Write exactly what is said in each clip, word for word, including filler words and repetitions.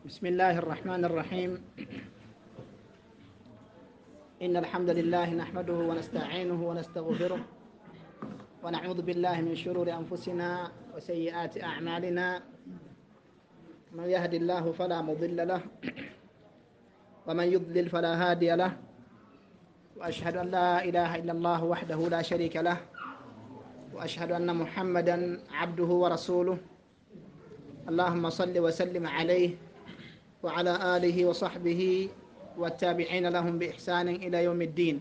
بسم الله الرحمن الرحيم. إن الحمد لله نحمده ونستعينه ونستغفره ونعوذ بالله من شرور أنفسنا وسيئات أعمالنا. من يهد الله فلا مضل له ومن يضلل فلا هادي له، وأشهد أن لا إله إلا الله وحده لا شريك له، وأشهد أن محمدا عبده ورسوله. اللهم صل وسلم عليه وعلى آله وصحبه والتابعين لهم بإحسان إلى يوم الدين.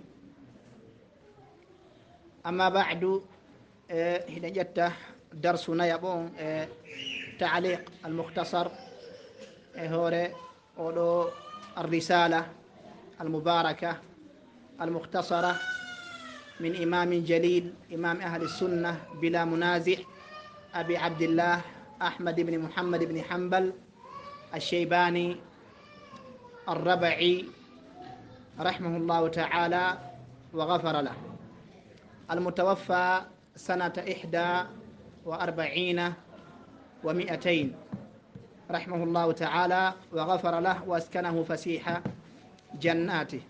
أما بعد، هنا جت درسنا يبون تعليق المختصر هوري أولو الرسالة المباركة المختصرة من إمام جليل، إمام أهل السنة بلا منازع، أبي عبد الله أحمد بن محمد بن حنبل الشيباني الربعي رحمه الله تعالى وغفر له، المتوفى سنة إحدى وأربعين ومئتين رحمه الله تعالى وغفر له وأسكنه فسيح جناته.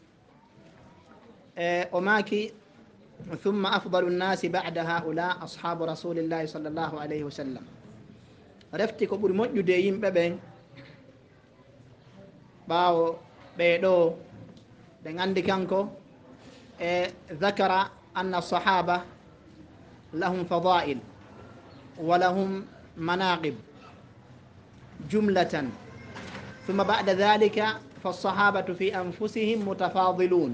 وماكي ثم أفضل الناس بعد هؤلاء أصحاب رسول الله صلى الله عليه وسلم. رفتي كبر موجود يمبه بين باو بيدو دين عندي كانكو ذكر أن الصحابة لهم فضائل ولهم مناقب جملة، ثم بعد ذلك فالصحابة في أنفسهم متفاضلون،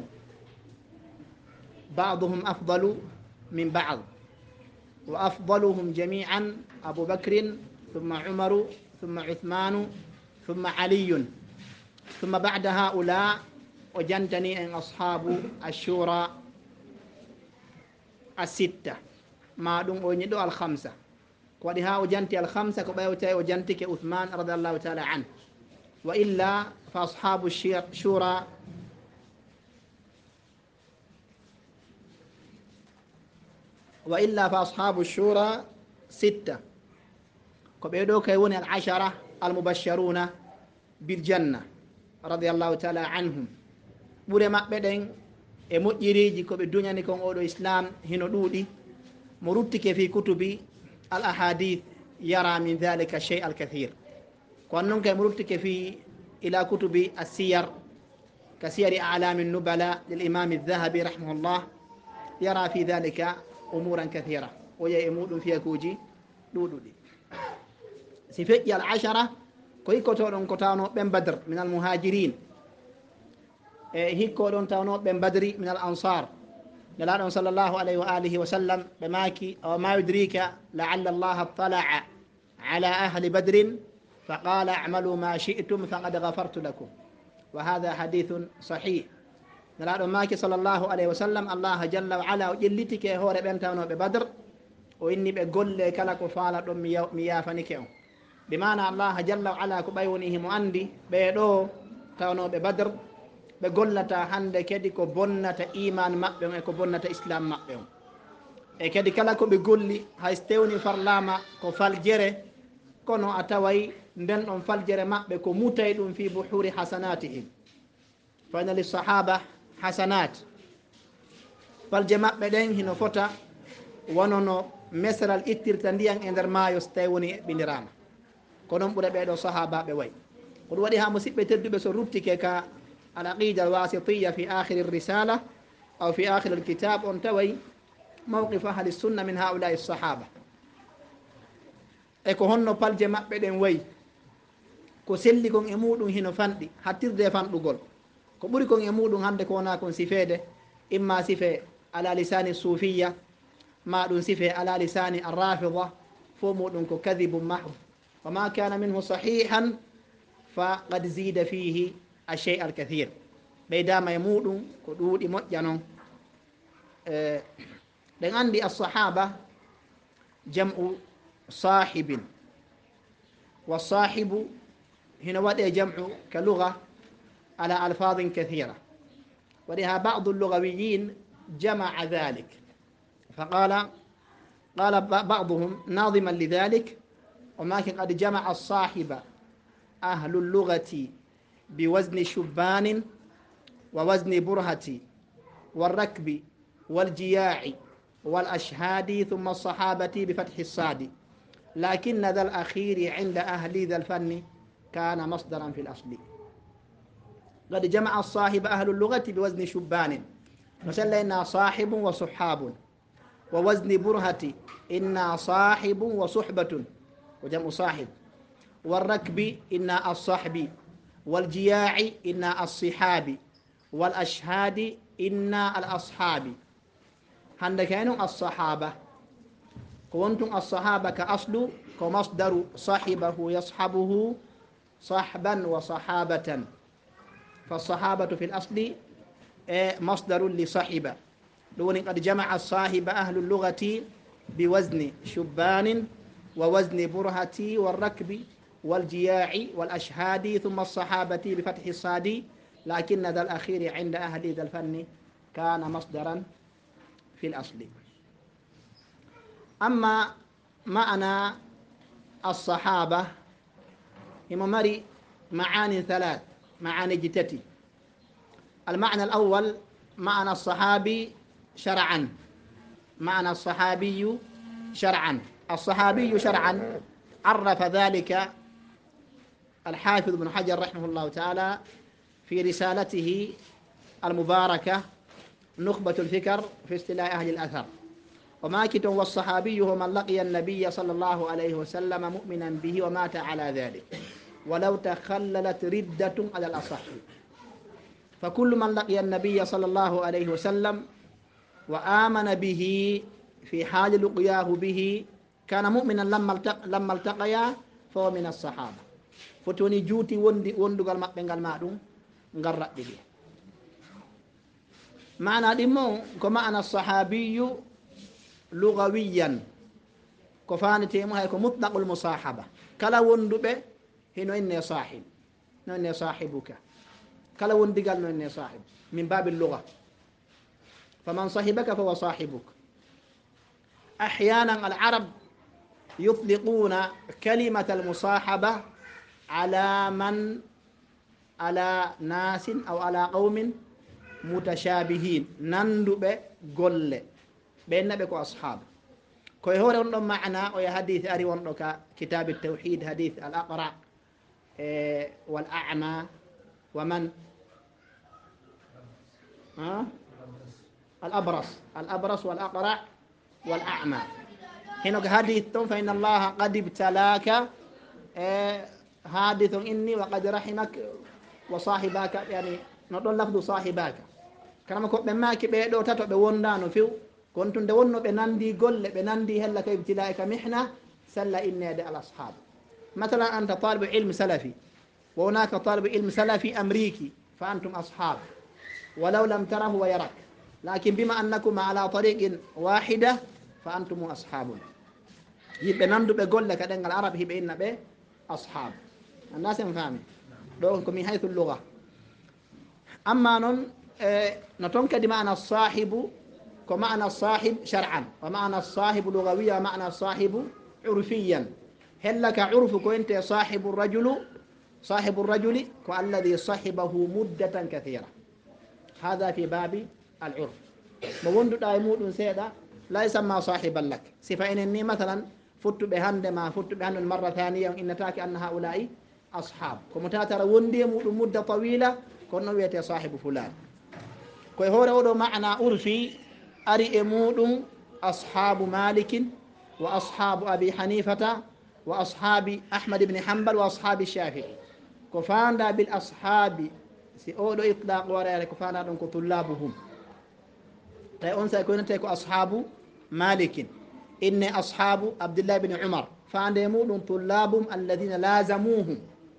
بعضهم أفضل من بعض، وأفضلهم جميعا أبو بكر ثم عمر ثم عثمان ثم علي، ثم بعد هؤلاء وجنتني أن أصحاب الشورى الستة ما دون ونيدو الخمسة، ولها وجنتي الخمسة كبايوتي وجنتك عثمان رضي الله تعالى عنه، وإلا فأصحاب الشورى وإلا فأصحاب الشورى ستة كبيدو كيون العشرة المبشرون بالجنة رضي الله تعالى عنهم. بوري مقبدين e moƴƴiriji ko ɓe duñani kon oɗo islam hino ɗuuɗi, mo ruttike fi kutubi al ahadith yara min dhalika chey al kathir, ko noon kay mo ruttike fi ila kutubi assiyar ka siyari alami nubala lil imam aldhahabi rahimahullah yara fi dhalika umuran kathira, o yeyi e muɗum fiyakuji ɗuuɗuɗi. si feƴƴi al ashara ko hikkotoɗon ko tawnoɓe badr min al muhajirin, e hikkoɗon tawnoɓe badri min al ansar. nelaɗon sallllahu alayhi wa alihi wa sallam ɓe maki awa ma yudrika laalla allah attala'a ala ahli badrin faqala amalu ma shi'tum faqad ghafartu lakum, wa hadha hadithun sahih. nelaɗon maki sallllahu alayhi wa sallam allah jalla wa ala o ƴellitike hoore ɓen tawnoɓe badr, o inni ɓe golle kala ko faala ɗon mi yafanike on. bi mana allah jalla wa ala ko ɓay woni himo andi ɓeɗo tawnoɓe badr ɓe gollata hande kadi ko bonnata iman maɓɓe on e ko bonnata islam maɓɓe on, e kadi kala ko ɓe golli hay stewni farlama ko faljere, kono a taway nden ɗon faljere maɓɓe ko mutay ɗum fi buhuri hasanatihim, fa inna lissahaba hasanat. falje maɓɓe ɗen hino fota wonono mesral ittirta ndiyan e nder maayo so tawi woni ɓindirama, ko noon ɓuura ɓeɗo sahabaɓe way. ko ɗum waɗi ha musidɓe tedduɓe so ruttike ka العقيدة الواسطية في آخر الرسالة أو في آخر الكتاب أن توي موقف أهل السنة من هؤلاء الصحابة. eko honno palje maɓɓe ɗen wayi ko selli kon e muɗum hino fanɗi hattirde fanɗugol, ko ɓuri kon e muɗum hande ko wona kon sifede, imma sife ala lisani sufiya ma ɗum sife ala lisani arrafida, fo muɗum ko kadibum mahd, wa ma kana minhu sahihan fa qad zida fihi الشيء الكثير. بيدام يمودون كدود مجنون. لأن عندي الصحابة جمع صاحب، والصاحب هنا وضع جمع كلغة على ألفاظ كثيرة، ولها بعض اللغويين جمع ذلك فقال قال بعضهم ناظما لذلك وما قد جمع الصاحب أهل اللغة بوزن شبان ووزن برهة والركب والجياع والأشهاد ثم الصحابة بفتح الصاد، لكن ذا الأخير عند أهل ذا الفن كان مصدرا في الأصل. قد جمع الصاحب أهل اللغة بوزن شبان، مثلا إنا صاحب وصحاب، ووزن برهة إنا صاحب وصحبة وجمع صاحب، والركب إنا الصحب، والجياع إنا الصحاب، والأشهاد إنا الأصحاب. هندكينو الصحابة كنتم الصحابة كأصل كمصدر صحبه يصحبه صحبا وصحابة، فالصحابة في الأصل مصدر لصحبة. دون قد جمع الصاحب أهل اللغة بوزن شبان ووزن برهة والركب والجياع والأشهاد ثم الصحابة بفتح الصاد، لكن ذا الأخير عند أهل ذا الفن كان مصدرا في الأصل. أما معنى الصحابة هم مري معاني ثلاث، معاني جتتي. المعنى الأول معنى الصحابي شرعا، معنى الصحابي شرعا. الصحابي شرعا عرف ذلك الحافظ بن حجر رحمه الله تعالى في رسالته المباركة نخبة الفكر في اصطلاح أهل الأثر. وما كتب والصحابي هو من لقي النبي صلى الله عليه وسلم مؤمنا به ومات على ذلك ولو تخللت ردة على الأصح، فكل من لقي النبي صلى الله عليه وسلم وآمن به في حال لقياه به كان مؤمنا لما التق... لما التقيا فهو من الصحابة. فتوني جوتي وندي وندغال مابنغال مادوم غرا ديغي. معنى ديمو كما أنا الصحابي لغويا كفانتي مو هيك مطلق المصاحبة، كلا وندبه هنا إني صاحب، إني صاحبك، كلا وندغال نو إني صاحب من باب اللغة، فمن صاحبك فهو صاحبك. أحيانا العرب يطلقون كلمة المصاحبة على من على ناس أو على قوم متشابهين نندب قل بين بكو أصحاب كوي هو رندو معنا ويا حديث أري وندو كتاب التوحيد حديث الأقرع إيه والأعمى ومن ها الأبرص الأبرص والأقرع والأعمى. هنا حديث فإن الله قد ابتلاك إيه حادث إني وقد رحمك وصاحبك، يعني نقول لفظ صاحبك كما كو بماكي بي دو تاتو بي وندانو فيو كنتم دو ونو بي ناندي غول بي ناندي هلا كي ابتلاءك محنه سلا ان يد الاصحاب. مثلا انت طالب علم سلفي وهناك طالب علم سلفي امريكي فانتم اصحاب ولو لم تره ويرك، لكن بما انكم على طريق واحده فانتم اصحاب. يبقى ناندو بي غول لك دنگال عرب يبقى ان بي اصحاب. الناس فاهمين دونكم من حيث اللغه. اما نون اه نتونك دي معنى الصاحب كمعنى الصاحب شرعا، ومعنى الصاحب لغويا ومعنى الصاحب عرفيا. هل لك عرف كنت صاحب الرجل صاحب الرجل كالذي صاحبه مدة كثيرة، هذا في باب العرف. موند دايمود سيدا لا يسمى صاحبا لك صفة إنني مثلا فت بهند ما فت بهند مرة ثانية إن تاك أن هؤلاء أصحاب كمتاتر وندي مدة طويلة كنا ويتي صاحب فلان. كوي هو رودو معنى عرفي أري إمود أصحاب مالك وأصحاب أبي حنيفة وأصحاب أحمد بن حنبل وأصحاب الشافعي. كفاندا بالأصحاب سيؤدو إطلاق ورأي كفاندا دونك طلابهم. تأون سيكون تيكو أصحاب مالك إن أصحاب عبد الله بن عمر فاند يمود طلابهم الذين لازموهم.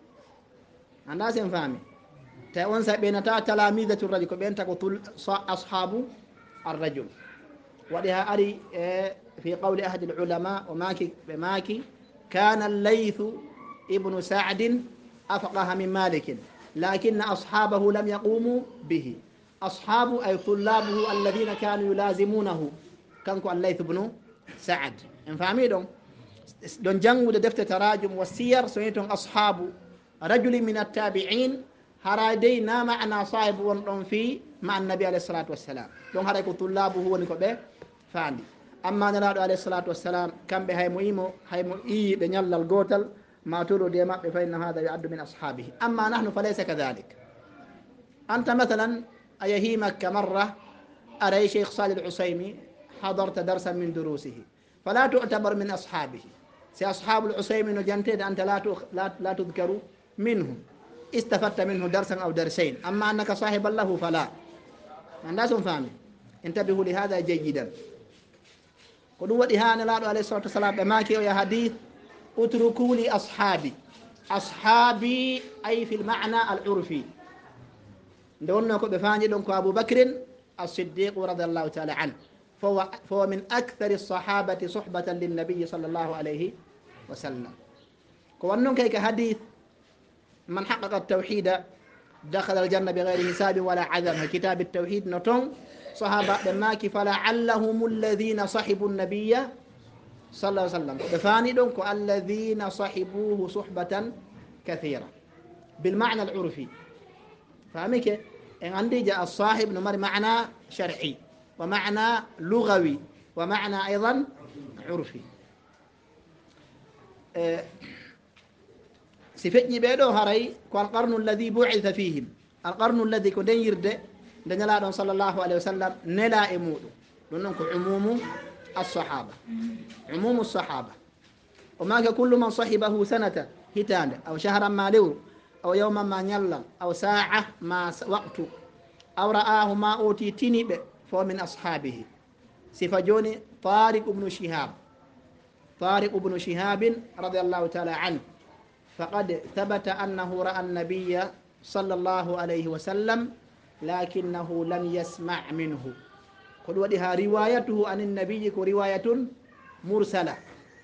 الناس ينفهمي تأون سيبين تلاميذة الرجل كبين تكو أصحاب الرجل. ولها أري في قول أحد العلماء وماكي بماكي كان الليث ابن سعد أفقه من مالك لكن أصحابه لم يقوموا به. أصحاب أي طلابه الذين كانوا يلازمونه كانوا الليث بن سعد. انفهمي دون دون جنگ دفت تراجم والسير سويتون أصحاب rajuli min attabiin haray dey na mana sahibu won ɗon fi ma annabi alayhi salatu wassalam ɗon haray ko tullabuhu woni ko ɓe faandi amma nelaɗo alayhi salatu wassalam kamɓe haymo imo haymo iyi ɓe ñallal gotal matuɗo de maɓɓe fa inna hada yuaddu min ashabihi amma nahnu fa laysa kadalik anta mathalan a yehi makka marra aray cheikh salih al-usaymi hadarta darsan min durusihi fala tu'tabar min ashabihi si ashabu al-usaymi no jantede anta la tudkaru minhum استفدت منه درسا أو درسين أما أنك صاحبا له فلا الناس فاهمين انتبهوا لهذا جيدا قدوة إهانة الله عليه الصلاة والسلام بماكي يا حديث اتركوا لي أصحابي أصحابي أي في المعنى العرفي دونك بفاني دونك أبو بكر الصديق رضي الله تعالى عنه فهو, فهو من أكثر الصحابة صحبة للنبي صلى الله عليه وسلم كونك كيك حديث من حقق التوحيد دخل الجنة بغير حساب ولا عذاب كتاب التوحيد نتون صحابة بماك فلعلهم الذين صحبوا النبي صلى الله عليه وسلم بفاني دونك الذين صحبوه صحبة كثيرة بالمعنى العرفي فهمك إن عندي جاء الصاحب نمر معنى شرعي ومعنى لغوي ومعنى أيضا عرفي أه سفتني بيدو هري القرن الذي بعث فيهم القرن الذي كن يرد دنيا صلى الله عليه وسلم نلا إمودو لأنك عموم الصحابة عموم الصحابة وما كل من صحبه سنة هتان أو شهرا ما له أو يوما ما نيلا أو ساعة ما وقت أو رآه ما أوتي تنب فهو من أصحابه سفجوني طارق بن شهاب طارق بن شهاب رضي الله تعالى عنه فقد ثبت أنه رأى النبي صلى الله عليه وسلم لكنه لم يسمع منه قل ودها روايته عن النبي رواية مرسلة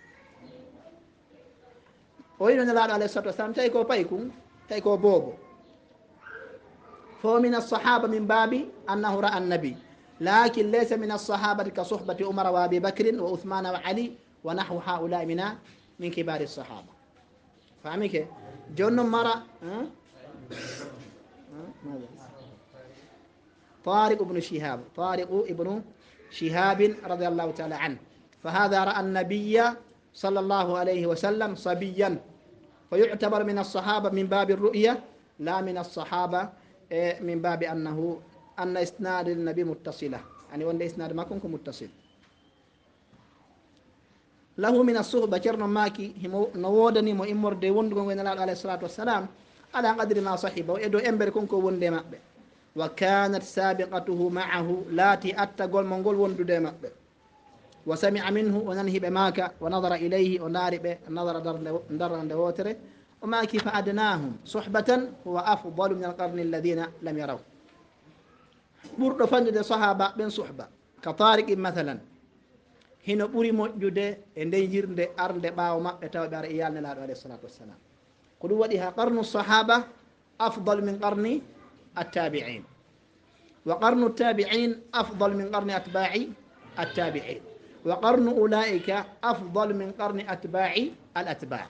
وإن الله عليه الصلاة والسلام تيكو بايكم تيكو بوبو فهو من الصحابة من باب أنه رأى النبي لكن ليس من الصحابة كصحبة عمر وأبي بكر وعثمان وعلي ونحو هؤلاء من من كبار الصحابة فهمك جون مرة أه؟ أه؟ طارق بن شهاب طارق ابن شهاب رضي الله تعالى عنه فهذا رأى النبي صلى الله عليه وسلم صبيا فيعتبر من الصحابة من باب الرؤية لا من الصحابة من باب أنه أن إسناد النبي متصلة يعني وأن إسناد ما كنكم متصل له من الصحبة كرنا ماكي نودني مو إمور دي وندو من الله عليه الصلاة والسلام على قدر ما صحبه وإدو إمبر كنكو وندي مأبه وكانت سابقته معه لاتي أتقول منقول وندو دي مأبه وسمع منه وننهي بماك ونظر إليه ونار به النظر در دوتره وماكي فأدناهم صحبة هو أفضل من القرن الذين لم يروا برد فنجد صحابة بين صحبة كطارق مثلا hino ɓuri moƴƴude e nden yirde arde ɓaawo maɓɓe tawɓe ara iyal nelaaɗo alayhi salatu wassalam ko ɗum waɗi ha qarnu sahaba afdal min qarni attabi'in wa qarnu attabi'in afdal min qarni atba'i attabi'in wa qarnu ulaika afdal min qarni atba'i al atba'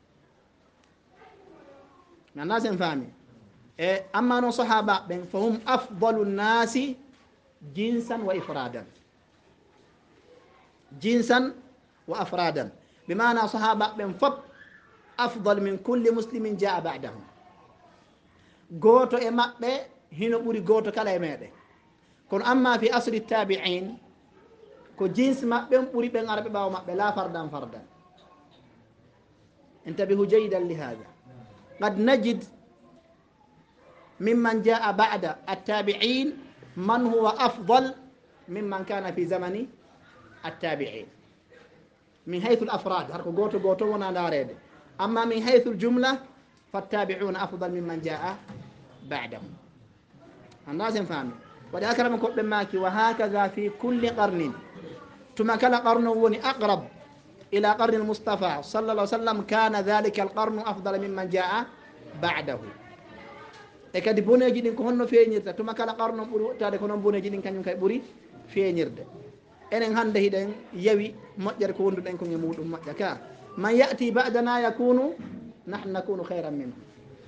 nanna sen faami e amma noon sahaba ɓen fa hum afdalu nnasi jinsan wa ifradan جنسا وأفرادا بمعنى صحابة بن فب أفضل من كل مسلم جاء بعدهم غوتو إمابة هنا بوري غوتو كلا إمابة كون أما في أصل التابعين كو جنس مابة بوري بن عربي باو مابة لا فردا فردا انتبهوا جيدا لهذا قد نجد ممن جاء بعد التابعين من هو أفضل ممن كان في زمن التابعين من حيث الأفراد هركو غوتو غوتو ونا داريد أما من حيث الجملة فالتابعون أفضل ممن جاء بعدهم الناس فاهمين وده أكرمكم بماكي وهكذا في كل قرن ثم كلا قرن وني أقرب إلى قرن المصطفى صلى الله عليه وسلم كان ذلك القرن أفضل ممن جاء بعده ekadi boneji ɗin ko honno feeñirta tuma kala qarno ɓuuri wottade ko noon boneji ɗin kañum kay ɓuuri feeñirde enen hannde hiɗen yawi moƴƴere ko wonduɗen kon e muɗum moƴƴa ka man yati badana yakunu nahnu nakunu hayran minhu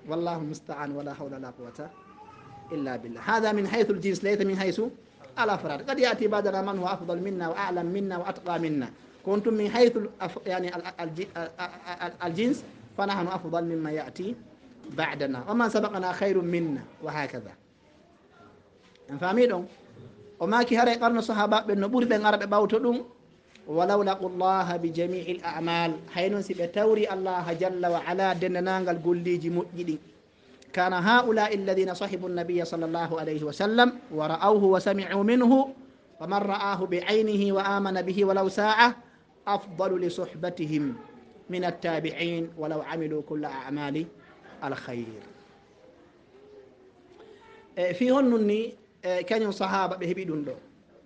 والله المستعان ولا حول ولا قوة إلا بالله. هذا من حيث الجنس ليس من حيث الأفراد. قد يأتي بعدنا من هو أفضل منا وأعلم منا وأتقى منا. كنتم من حيث يعني الجنس فنحن أفضل مما يأتي بعدنا، ومن سبقنا خير منا، وهكذا. فهميدون وما كي هري قرن الصحابة بالنبور بين عرب باوتدون ولو لقوا الله بجميع الأعمال حين سبتوري الله جل وعلا دننانغال قوليجي مؤجدين كان هؤلاء الذين صحبوا النبي صلى الله عليه وسلم ورأوه وسمعوا منه ومن رآه بعينه وآمن به ولو ساعة أفضل لصحبتهم من التابعين ولو عملوا كل أعمال الخير. في هنني كان صحابة بهبيدون له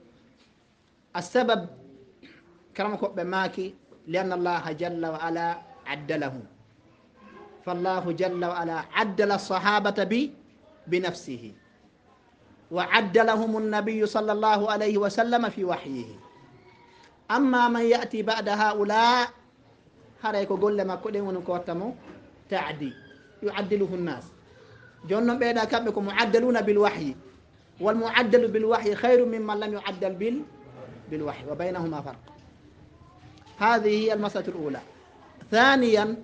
السبب كرمكم بماكي لأن الله جل وعلا عدلهم، فالله جل وعلا عدل الصحابة ب بنفسه وعدلهم النبي صلى الله عليه وسلم في وحيه. أما من يأتي بعد هؤلاء هريكو قول لما كل ونكوتمو تعدي يعدله الناس جون بيدا كبكم معدلون بالوحي، والمعدل بالوحي خير ممن لم يعدل بال بالوحي، وبينهما فرق. هذه هي المسألة الأولى. ثانيا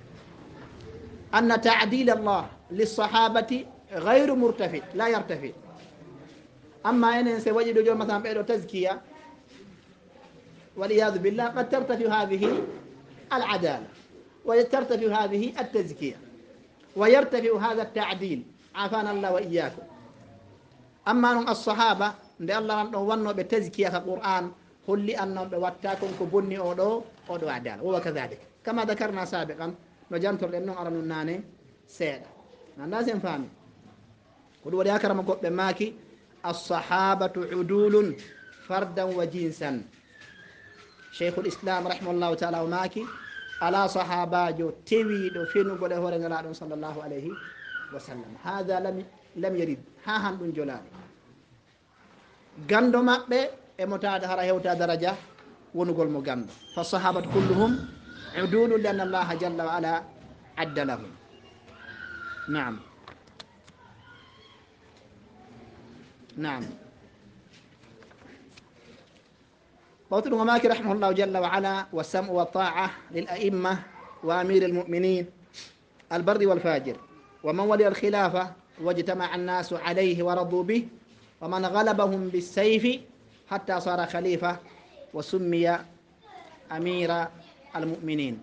أن تعديل الله للصحابة غير مرتفع، لا يرتفع. أما أن سيوجد جو مثلا بيدو تزكية والعياذ بالله قد ترتفع هذه العدالة وترتفع هذه التزكية ويرتفع هذا التعديل، عافانا الله وإياكم. أما الصحابة دي الله ونو بتزكية القرآن قل لي أنهم بواتاكم كبني أودو أودو عدالة، وهو كذلك كما ذكرنا سابقا نجانتر لأنه أرنو الناني سيدا الناس ينفهمي. قل ولي أكرم قد ماكي الصحابة عدول فردا وجنسا. شيخ الإسلام رحمه الله تعالى وماكي على صحابة جو تيويد فينو قد هو رنجل صلى الله عليه وسلم. هذا لم لم يرد ها هندون جلال غاندو مابbe e motade hara hewta daraja wonugol mo gando. فالصحابة كلهم عدول لأن الله جل وعلا عدلهم. نعم نعم. قلت له ماكي رحمه الله جل وعلا والسمع والطاعة للأئمة وأمير المؤمنين البر والفاجر ومن ولي الخلافة واجتمع الناس عليه ورضوا به ومن غلبهم بالسيف حتى صار خليفة وسمي أمير المؤمنين.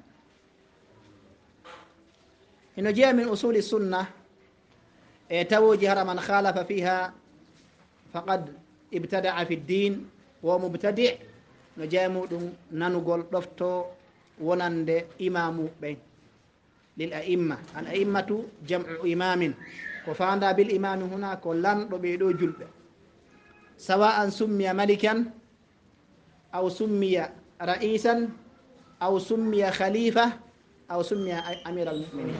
إنه جاء من أصول السنة توجه من خالف فيها فقد ابتدع في الدين ومبتدع. نجامو نانغول دفتو ونند إمام بين للأئمة. الأئمة جمع إمام وفاندا بالإمام هنا كلان بيدو جلب سواء سمي ملكا أو سمي رئيسا أو سمي خليفة أو سمي أمير المؤمنين.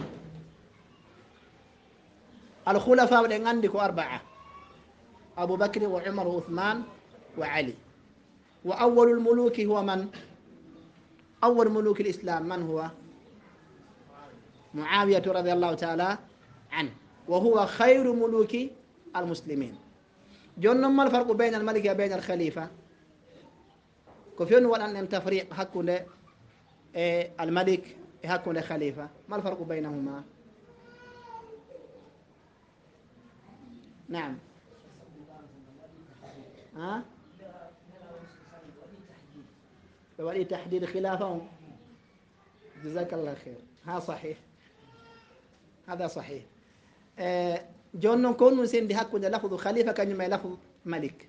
الخلفاء اللي عندك أربعة: أبو بكر وعمر وعثمان وعلي. وأول الملوك هو من؟ أول ملوك الإسلام من هو؟ معاوية رضي الله تعالى عنه، وهو خير ملوك المسلمين. جون ما الفرق بين الملك وبين الخليفة؟ كفين ولا أن تفريق هكذا الملك هكذا خليفة، ما الفرق بينهما؟ نعم ها ولي تحديد خلافهم. جزاك الله خير. ها صحيح، هذا صحيح. آه جون كون سين حق لفظ خليفة كان ما لفظ ملك.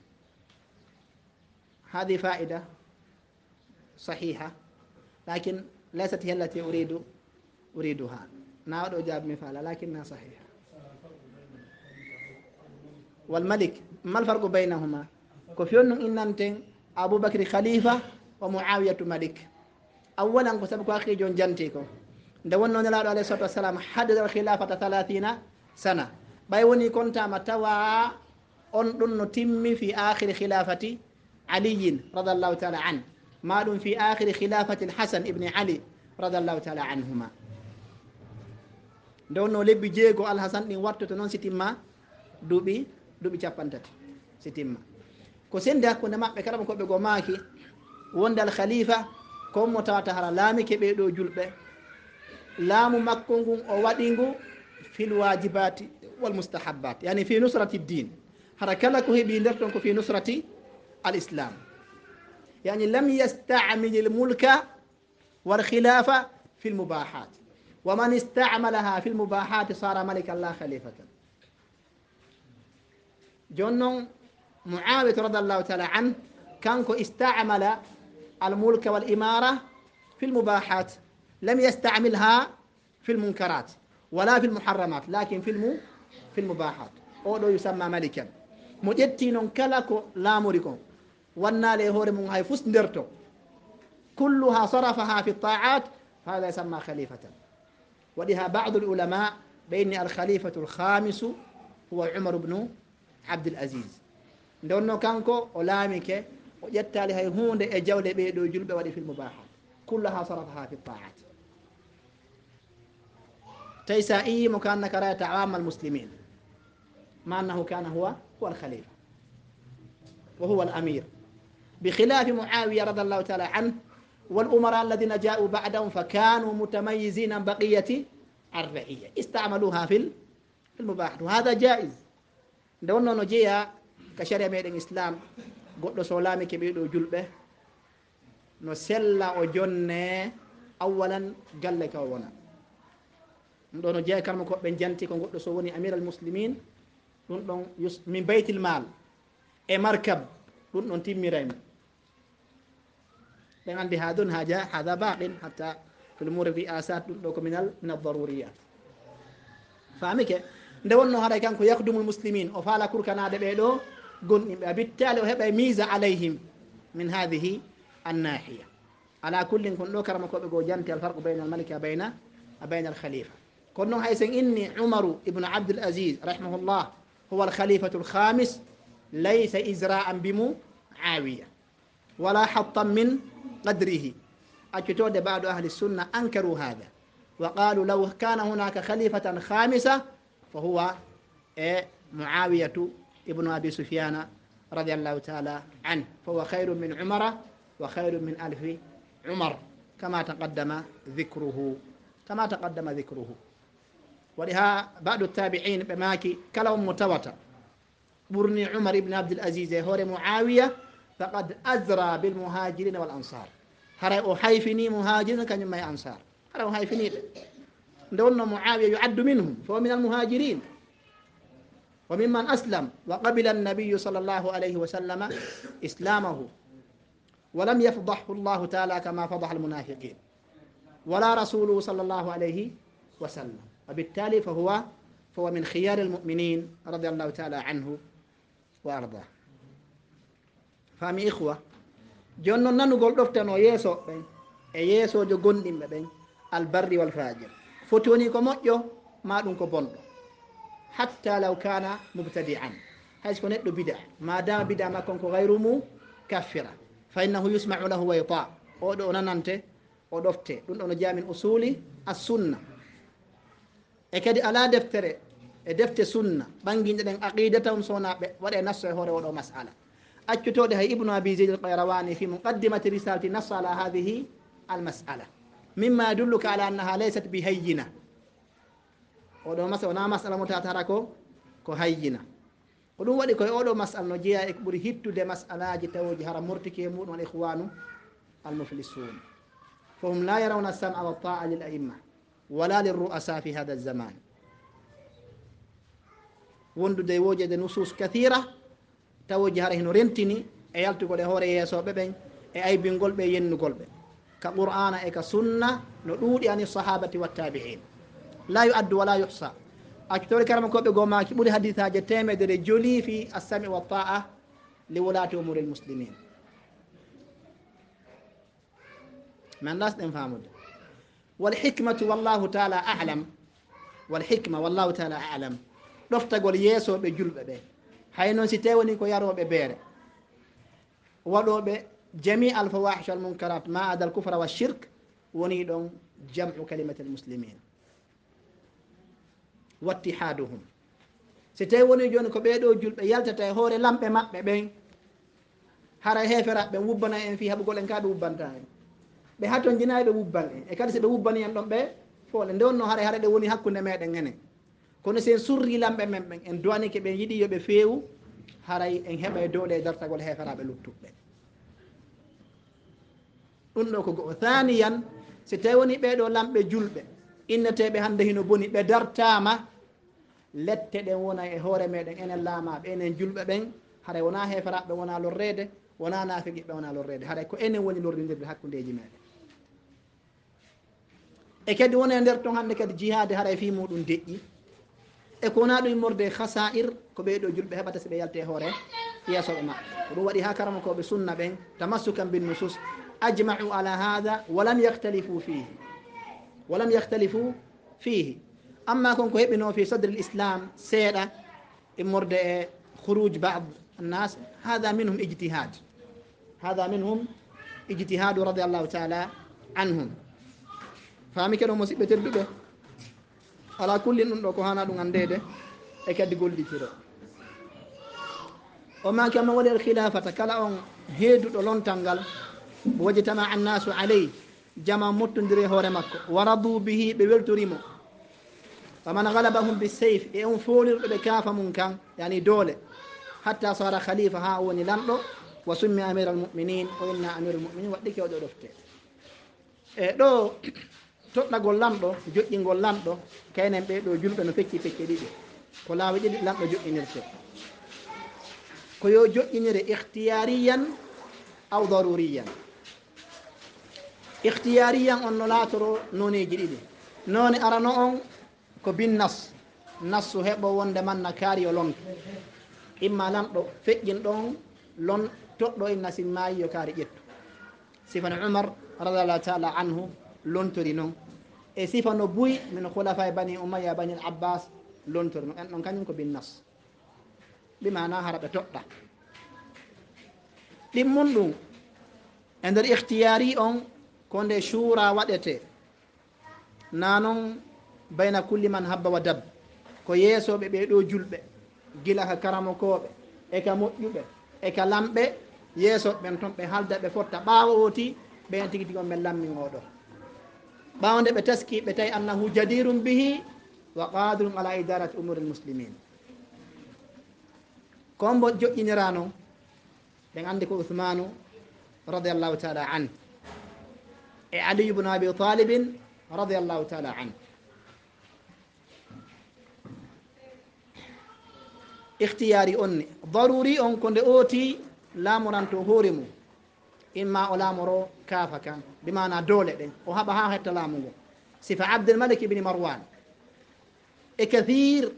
هذه فائدة صحيحة لكن ليست هي التي أريد أريدها. نعود أجاب مثالا لكنها صحيحة. والملك ما الفرق بينهما؟ كفيون إن أنت أبو بكر خليفة ومعاوية ملك. أولا كسبك أخي جون جنتيكو دون نلال عليه الصلاة والسلام حدد الخلافة ثلاثين سنة بايوني كنت متوى أن تمي في آخر خلافة علي رضي الله تعالى عنه، مال في آخر خلافة الحسن ابن علي رضي الله تعالى عنهما. nde wonno lebbi jeego alhasan ɗin wattoto noon si timma duuɓi duuɓi capantati si timma ko sendi hakkude maɓɓe kala mo koɓe go maaki wonde al khalifa ko mo tawata hara laamike ɓeeɗo julɓe laamu makko ngun o waɗi ngu fil wajibati wal mustahabbat yani fi nusrati ddin hara kala ko heeɓi nder ton ko fi nusrati al islam yani lam yastamil l mulka wal khilafa fi lmubahat wa man istamalaha fi lmubahati sara malika la khalifatan jon noon muawiyatu radiallahu taala an kanko istamala الملك والإمارة في المباحات لم يستعملها في المنكرات ولا في المحرمات لكن في الم... في المباحات أو يسمى ملكا مجتين كلكو لا مريكو وانا لهور من هاي فس ندرتو كلها صرفها في الطاعات فهذا يسمى خليفة ولها بعض العلماء بين الخليفة الخامس هو عمر بن عبد العزيز دونو كانكو أولامك وجدت لها هون جولة بيدو جلبة ودي في المباحات كلها صرفها في الطاعات تيسائي مكان نكرات عوام المسلمين ما أنه كان هو هو الخليفة وهو الأمير بخلاف معاوية رضي الله تعالى عنه والأمراء الذين جاءوا بعدهم فكانوا متميزين عن بقية الرعية استعملوها في المباحات وهذا جائز دوننا نجيها كشريعة من الإسلام goɗɗo so laamike ɓeeɗo julɓe no sella o jonne awalan galle ka o wona ɗum ɗo no jeeya kalmo koɓe janti ko goɗɗo so woni amir al muslimin ɗum ɗon min baytil mal e markab ɗum ɗon timmiraymo ɓen andi ha ɗon haja hada baqin hatta fil umuri ri'asat ɗum ɗo ko minal min aldaruriyat famike nde wonno haɗa kanko yakdumul muslimin o faala kurkanade ɓeeɗo gonɗimɓe بالتالي وهبا ميزة عليهم من هذه الناحية على كل كن لو كرم كوبي جو جانتي الفرق بين الملك وبين بين الخليفة كنو هيسن إني عمر ابن عبد العزيز رحمه الله هو الخليفة الخامس ليس إزراء بمعاوية ولا حطا من قدره أجتود بعض أهل السنة أنكروا هذا وقالوا لو كان هناك خليفة خامسة فهو معاوية ابن أبي سفيان رضي الله تعالى عنه فهو خير من عمر وخير من ألف عمر كما تقدم ذكره كما تقدم ذكره ولها بعض التابعين بماكي كلام متواتر برني عمر بن عبد العزيز هور معاوية فقد أزرى بالمهاجرين والأنصار هرأوا حيفني مهاجرين كان يما أنصار هرأوا حيفني دون معاوية يعد منهم فهو من المهاجرين وممن أسلم وقبل النبي صلى الله عليه وسلم إسلامه ولم يفضحه الله تعالى كما فضح المنافقين ولا رسوله صلى الله عليه وسلم وبالتالي فهو فهو من خيار المؤمنين رضي الله تعالى عنه وأرضاه فامي إخوة جونو نانو غول دفتانو يسو بين e yeesojo gonɗinɓe ɓen albarri wal fajir foti woni ko moƴƴo ma ɗum ko bonɗo hatta law kana mubtadi'an hayso ko neɗɗo bida ma dama bida makko ko gayru mu kaffira fa innahu yusma'u lahu wa yuta oɗo o nanante o ɗofte ɗum ɗo no jamin usuli as-sunna e kadi ala deftere e defte sunna ɓanguinɗe ɗen aqidata um sonaɓe waɗe nasso e hoore oɗo mas'ala accutoɗe hay ibnu abi zayd al-qayrawani fi muqaddimati risalati nass ala hadhihi al-mas'ala mimma yadulluka ala annaha laysat bihayyina oɗo masala wona masala mo tatara ko ko hayyina ko ɗum waɗi koye oɗo masala no jeeya e ko ɓuuri hittude masalaji tawoji hara mortiki e muɗum al ihwanu al-muflisun fahum la yarawna as-sam'a wa ta'a lil a'imma wala lir ru'asa fi hadha az-zaman wondude e wojede nusus kathira tawoji hara hino rentini e yaltugol e hoore yeesoɓe ɓen e aybingol ɓe yennugol ɓe ka qur'ana e ka sunna no ɗuuɗi ani sahabati wattabi'in la yu'addu wala yuhsa accitori karama koɓe gomaki ɓuuri hadisaje temedere joli fi as-sami wa ta'a li wulati umuri al-muslimin man lasɗen famude wal hikmatu wallahu ta'ala a'lam wal hikma wallahu ta'ala a'lam ɗoftagol yeesoɓe julɓe ɓe hay noon si tewoni ko yaroɓe beere waɗoɓe jami al fawahish al munkarat ma ada al kufra wa shirk woni ɗon jam'u kalimati al muslimin wattihaduhum si tawi woni joni ko ɓeeɗo julɓe yaltata e hoore lamɓe maɓɓe ɓen hara heferaɓe ɓe wubbana en fi haɓugol en ka ɓe wubbanta en ɓe haton jinayi ɓe wubban en e kadi si ɓe wubbani en ɗon ɓe foole nde wonno hara hara ɗe woni hakkude meɗen enen kono sen surri lamɓe men ɓen en duwanike ɓe yiiɗi yoɓe feewu haray en heɓa e dowɗe e dartagol heferaɓe luttuɓɓe ɗum ɗo ko goo thaniyan si tawi woni ɓeɗo lamɓe julɓe inneteɓe hande hino boni ɓe dartama lette ɗen wona e hoore meɗen enen laamaɓe enen julɓe ɓen haray wona heferaɓe wona lorrede wona nafiqiɓe wona lorrede haray ko enen woni lorridirde hakkudeji meɗen e kadi wona e nder ton hande kadi jihade haray fi muɗum deƴƴi e ko wona ɗum immorde khasa'ir ko ɓeɗo julɓe heɓata si ɓe yalte hoore yeesoɓe maɓɓe ko ɗum waɗi ha karamakoɓe sunna ɓen tamassukan bin nusus ajma'u ala hada walam yahtalifu fihi walam yahtalifu fihi amma kon ko heɓino fi sadre l' islam seeɗa immorde e khuruj bad annas hada minhum ijtihad hada minhum ijtihadu radiallahu taala anhum faami keɗo musidɓe tedduɓe ala kullin ɗum ɗo ko hana ɗum andede e kadi gollitiro o ma kama waɗi al khilafata kala on heeduɗo lontal ngal wajitama annasu aley jama mottodiri e hoore makko waradu bihi ɓe weltorimo faman galabahum bisayf e on folirɗo ɓe kaafa mum kan yani doole hatta sara khalifa ha woni lanɗo wa summi amir al muminin o inna amir al muminin waɗɗike oɗo ɗofte e ɗo toɗɗagol lamɗo joƴƴingol lamɗo kaynen ɓeɗo julɓe no fecci fecce ɗiɗi ko laawi ɗiɗi lamɗo joƴƴinirte ko yo joƴƴinire ikhtiyariyan aw daruriyan ikhtiyariyan on no laatoro noneji ɗiɗi none arano on ko bin nas nassu heɓo wonde manna kaari o lonto imma lamɗo feƴƴin ɗon lon toɗɗo inna sin maayi yo kaari ƴettu sifano umar radiallahu taala anhu lontori noon e sifano buy min khulafa e bani umayya bani l abbas lontori noon en ɗon kañum ko bin nas bimana hara ɓe toɗɗa ɗimmum ɗum e nder ikhtiyari on ko nde shura waɗete na noon bayna kulli man habba wa dab ko yeesoɓe ɓeɗo julɓe gila ka karamokoɓe e ka moƴƴuɓe e ka lamɓe yeesoɓe ɓen toon ɓe halda ɓe fotta ɓaawo oti ɓen tigi tigi on ɓe lammi oɗo ɓaawo nde ɓe taski ɓe tawi annahu jadirum bihi wa qadirum ala idarati umuri l muslimin kon mbo joƴƴinira noon ɓen andi ko uthmanu radiallahu taala an e aliyu bnu abi talibin radiallahu taala an ikhtiyari on ni daruri on ko nde ooti laamoranto hoore mum imma o laamoro kaafa kan bimana doole ɗen o haɓa ha hetta laamu ngo sifa abdelmalik ibni marwan e kathir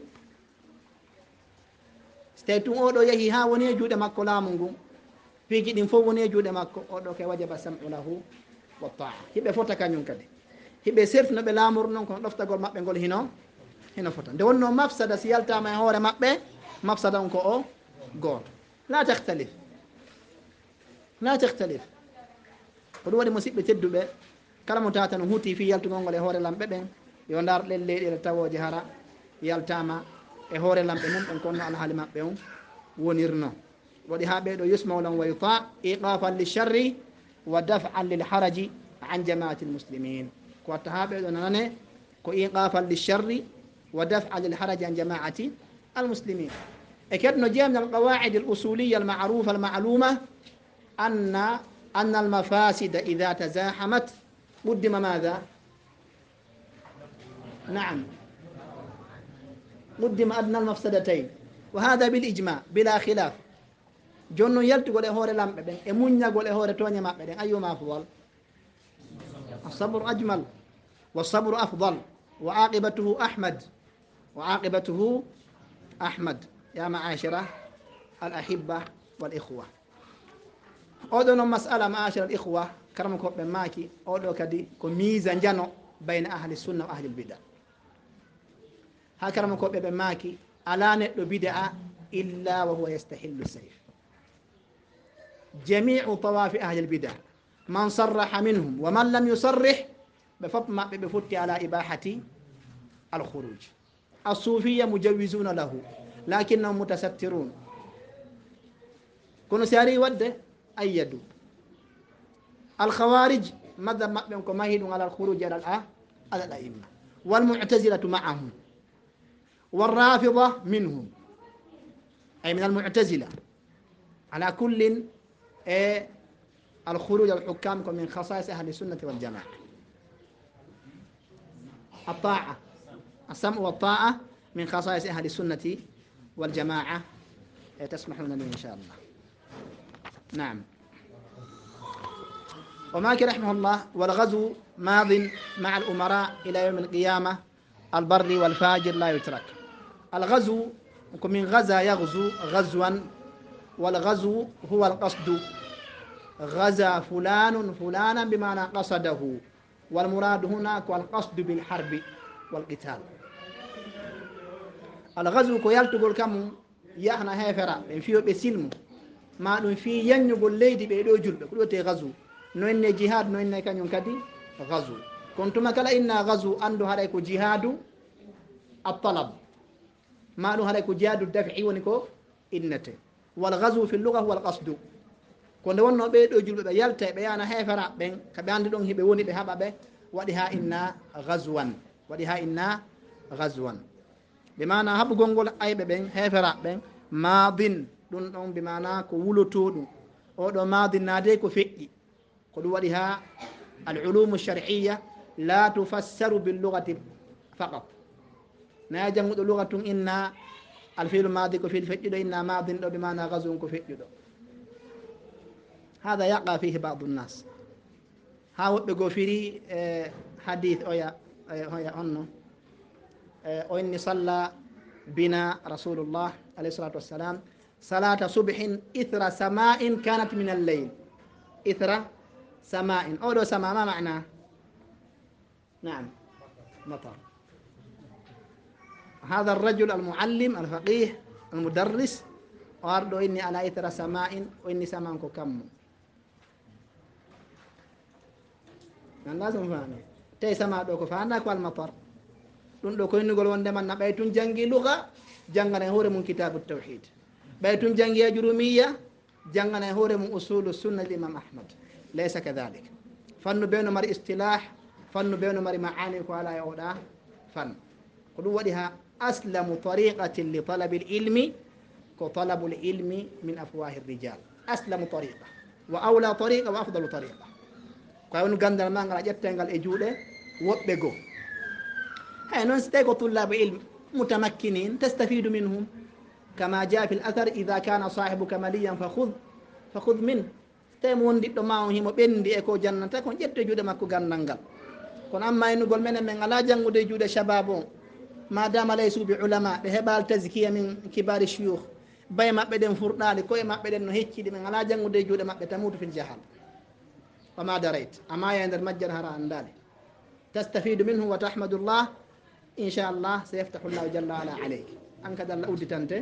so tawi tun oɗo yeehi ha woni e juuɗe makko laamu ngun piiji ɗin fof woni e juuɗe makko oɗo kay wajaba samu lahu wa taa hiɓe fota kañum kadi hiɓe serti no ɓe laamoro noon kono ɗoftagol maɓɓe ngol hino hino fota nde wonno mafsada si yaltama e hoore maɓɓe mafsada on ko o gooto la tahtalif la tahtalif ko ɗum waɗi musidɓe tedduɓe kala mo tata no huuti fi yaltugol ngol e hoore lamɓe ɓen yo ndar ɗen leyɗele tawoje hara yaltama e hoore lamɓe mum ɓen konno alhaali maɓɓe on wonirno waɗi ha ɓeɗo yusmaulan wa yuta iqafan lilcharri wa daf'an lilharaji an jamaati lmuslimin ko watta ha ɓeɗo nanane ko iqafan lilcharri wa daf'an lilharaji an jamaati المسلمين أكيد نجي من القواعد الأصولية المعروفة المعلومة أن أن المفاسد إذا تزاحمت قدم ماذا؟ نعم قدم أدنى المفسدتين وهذا بالإجماع بلا خلاف جون يلتقوا لهور لامبدين إمون يقول لهور توني مابدين أيهما أفضل؟ الصبر أجمل والصبر أفضل وعاقبته أحمد وعاقبته أحمد يا معاشرة الأحبة والإخوة أودو مسألة معاشرة الإخوة كرمكم بماكي أودو كدي كميزة جنو بين أهل السنة وأهل البدع ها كرمكم بماكي ألا نتلو بدعة إلا وهو يستحل السيف جميع طواف أهل البدع من صرح منهم ومن لم يصرح بفطمة بفتي على إباحة الخروج الصوفية مجوزون له لكنهم متسترون كونوا سياري ود أيدوا الخوارج مذهب مأبنكم ماهد على الخروج على الآ على الأئمة والمعتزلة معهم والرافضة منهم أي من المعتزلة على كل إيه الخروج على الحكام من خصائص أهل السنة والجماعة الطاعة السمع والطاعة من خصائص أهل السنة والجماعة تسمحون لي إن شاء الله. نعم. ومالك رحمه الله والغزو ماض مع الأمراء إلى يوم القيامة البر والفاجر لا يترك. الغزو من غزا يغزو غزوا والغزو هو القصد غزا فلان فلانا بمعنى قصده والمراد هناك والقصد بالحرب والقتال. الغزو كو يلتقل كم يحنا هيفرا بين فيو بسلم ما دون في ينغول ليدي بي دو جولbe ko dote غزو noyne jihad noyne kanyum kadi غزو كنتما كلا إن غزو عنده هذا جهاد الطلب ما له هذا جهاد الدفع ونكو إنته والغزو في اللغة هو القصد كون ونو بي دو جولbe يالتا بيانا هيفرا بين كباندي دون هيبه woni be haba be wadi ha inna غزوان wadi ha inna غزوان بمعنى هب غونغول ايبه بن هيفرا بن ماضين دون دون بمعنى كو ولوتودو او دو ماضين نادي كو فيدي كو دو وديها العلوم الشرعيه لا تفسر باللغه فقط ناجم دو لغه ان الفعل الماضي كو في فيدي ان ماضين دو بمعنى غزو كو فيدي هذا يقع فيه بعض الناس ها وبغو فيري حديث اويا هيا انو وإني صلى بنا رسول الله عليه الصلاة والسلام صلاة صبح إثر سماء كانت من الليل إثر سماء أولو سماء ما معناه؟ نعم مطر. هذا الرجل المعلم الفقيه المدرس وأردو إني على إثر سماء وإني سماء كم لازم فهمي تي سماء دوكو فانا والمطر ɗum ɗo koynugol wonde man na ɓay tun jangi luga jangana e hoore mum kitabu tawhid ɓay tun jangi ajrumiya jangana e hoore mum usulu sunna l imam ahmad laysa kadalik fannu ɓe no mari istilah fannu ɓe no mari maani ko ala e oɗa fan ko ɗum waɗi ha aslamu tariqatin li talabi l ilmi ko talabu l ilmi min afwahi rijal aslamu tariqa wa awla tariqa wa afdalu tariqa ko woni gandal ma ngal a ƴettengal e juuɗe woɓɓe goo هاي نون ستيكو طلاب علم متمكنين تستفيد منهم كما جاء في الأثر إذا كان صاحبك مليا فخذ فخذ منه تيم وندي دو ماو هيمو بندي اكو جنة كون جيت جودة ماكو غاندانغال كون اما انو غول منن من على جانغو دي جودة شبابون ما دام ليسوا بعلماء بهبال تزكية من كبار الشيوخ باي مابbe den furdali koy mabbe den no heccidi men ala jangude juude mabbe tamutu fil jahal وما دريت اما يندر مجر هرا اندالي تستفيد منه وتحمد الله إن شاء الله سيفتح الله جل وعلا عليك أنك دل أودي تنتي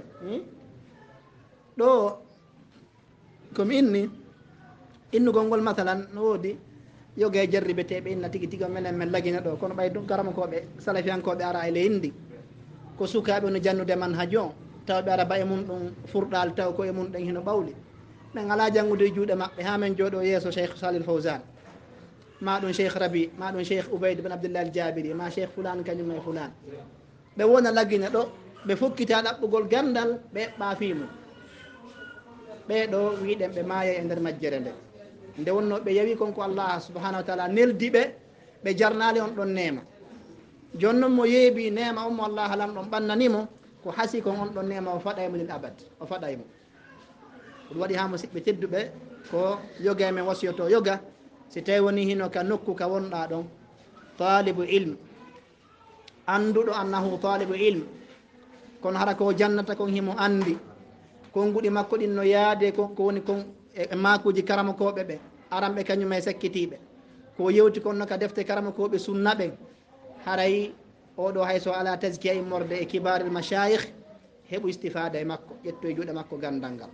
دو كم إني إنو غنقول مثلا نودي يوغي جربي تيب إنا تيجي تيجي من من لجينا دو كون باي دون كرام كوبي سلفيان كوبي أرا إلي إندي كسوكا بنو جانو دمان هجون تاو بارا باي مون فردال تاو كوي مون دين هنو باولي من على جانو دي جودة ما بهامن جودو يسو شيخ صالح الفوزان ما دون شيخ ربي ما دون شيخ عبيد بن عبد الله الجابري ما شيخ فلان كان ما فلان be wona lagina do be fokkita dabbugol gandal be ba fimu be do wiiden be maaya e der majjere nde nde wonno be yawi kon ko Allah subhanahu wa ta'ala neldi be be jarnali on don neema jonnon mo yeebi neema ummo Allah lam don bannanimo ko hasi kon on don neema o faday mo lil abad o faday mo dum wadi ha mo sibbe teddube ko yoga men wasiyoto yoga si tawi woni hino ka nokku ka wonɗa ɗon talibu ilm annduɗo annahu talibu ilm kono hara ko jannata kon himo andi konguɗi makko ɗin no yaade ko woni kon e makuji karamakoɓe ɓe aranɓe kañum e sakkitiɓe ko yewti konno ka defte karamakoɓe sunna ɓen haray oɗo hayso ala taskiya immorde e kibaril mashayikh heɓu istifada e makko ƴetto e juuɗe makko gandal ngal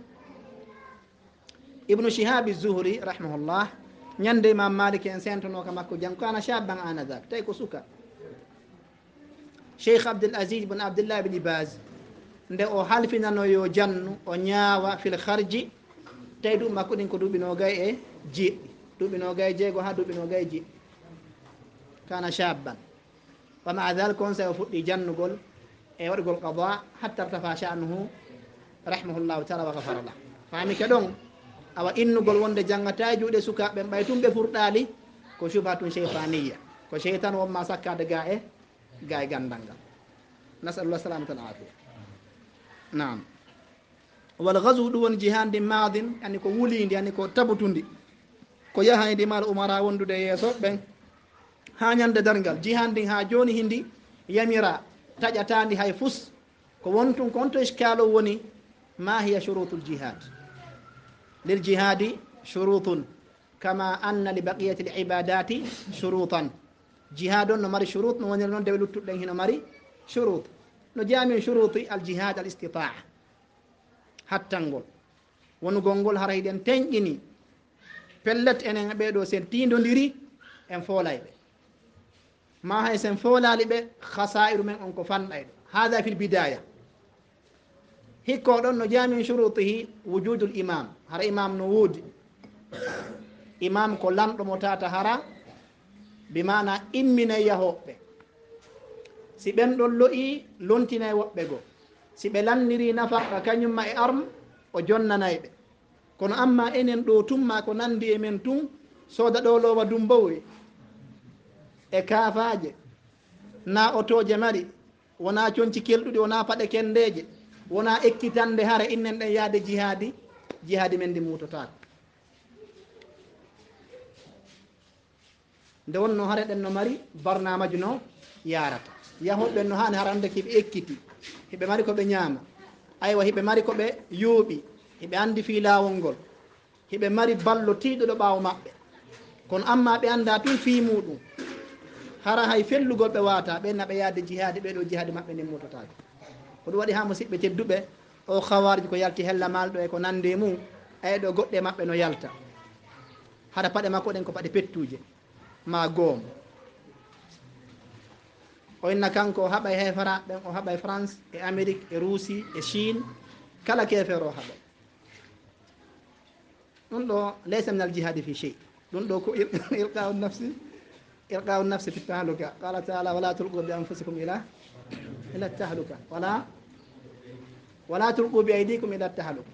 ibnu shihabi zuhri rahimahullah ñande imam malik en sentono ka makko jang kana shaban anadak tay ko suka cheikh abdoul asis bne abdoullah bni base nde o halfinano yo jannu o ñaawa fil harji tawi ɗum makko ɗin ko duuɓino gay e jeeɗɗi duuɓino gay jeego ha duuɓino gay jeeɗɗi kana shabban wa maa dalik on sa o fuɗɗi jannugol e waɗugol qada hatta irtafa sha'nuhu rahimahullahu taala wa gafara lah faami ke ɗon awa innugol wonde janngata e juuɗe sukaɓe ɓay tum ɓe furɗali ko subhatun cheytaniya ko cheytan wonma sakkade ga e ga e gandal ngal nasalullah salamata al afia nam wal gasu ɗum woni jihandi madin ani ko wulindi ani ko tabutundi ko yahaydi mal umara wondude yeeso ɓen ha ñande dargal jihandi ha joni hindi yamira taƴatandi hay fus ko wontun ko onto iskalo woni ma hiya shurutul jihad lil jihadi shurutun kama anna li baqiyati l ibadati shurutan jihad on no mari shurut no woniri noon dewe luttuɗɗen hino mari shurut no jaamin shuruti al jihad al istitaa hattangol wonugol ngol hara hiɗen teñƴini pellet enen ɓeɗo sen tindodiri en foolayɓe ma hay sen foolali ɓe hasairu men on ko fanɗayɗo hada fil bidaya hikko ɗon no jaamin shurutihi wujudul imam hara imam no woodi imam ko lamɗo mo tata hara bimana imminay yahoɓɓe si ɓen ɗon lo'i lontinay woɓɓe goo si ɓe lanniri nafaka kañumma e arme o jonnanayɓe kono amma enen ɗo tumma ko nandi e men tun sooda ɗo lowa dumbowi e kaafaje na otoje mari wona conci kelɗuɗi wona paɗe kendeje wona ekkitande hara innen ɗen yaade jihadi jihadi men ndi mutotako nde wonno hara ɗen no mari barnamaji no yarata yahoɓe no hani harande kiɓe ekkiti hiɓe mari koɓe ñaama aywa hiɓe mari koɓe yooɓi hiɓe andi fi lawol ngol hiɓe mari ballo tiiɗoɗo ɓaawo maɓɓe kono amma ɓe anda tun fi muɗum hara hay fellugol ɓe wata ɓe naɓe yaade jihadi ɓeɗo jihadi maɓɓe ndin mutotako ko ɗum waɗi ha musidɓe tedduɓe o hawarji ko yalti hella malɗo e ko nande mum eɗo goɗɗe maɓɓe no yalta haɗa paɗe makko ɗen ko paɗe pettuje ma goom o inna kanko o haɓay hefara ɓen o haɓay france e amérique e russie e chine kala kefere o haɓay ɗum ɗo laysa min al jihadi fi chey ɗum ɗo ko ilqau nafsi ilqau nafsi fi tahluka qala taala wala tulqu bi anfusikum ila ila tahluka wala wala tulqu bi aydikum ila tahluka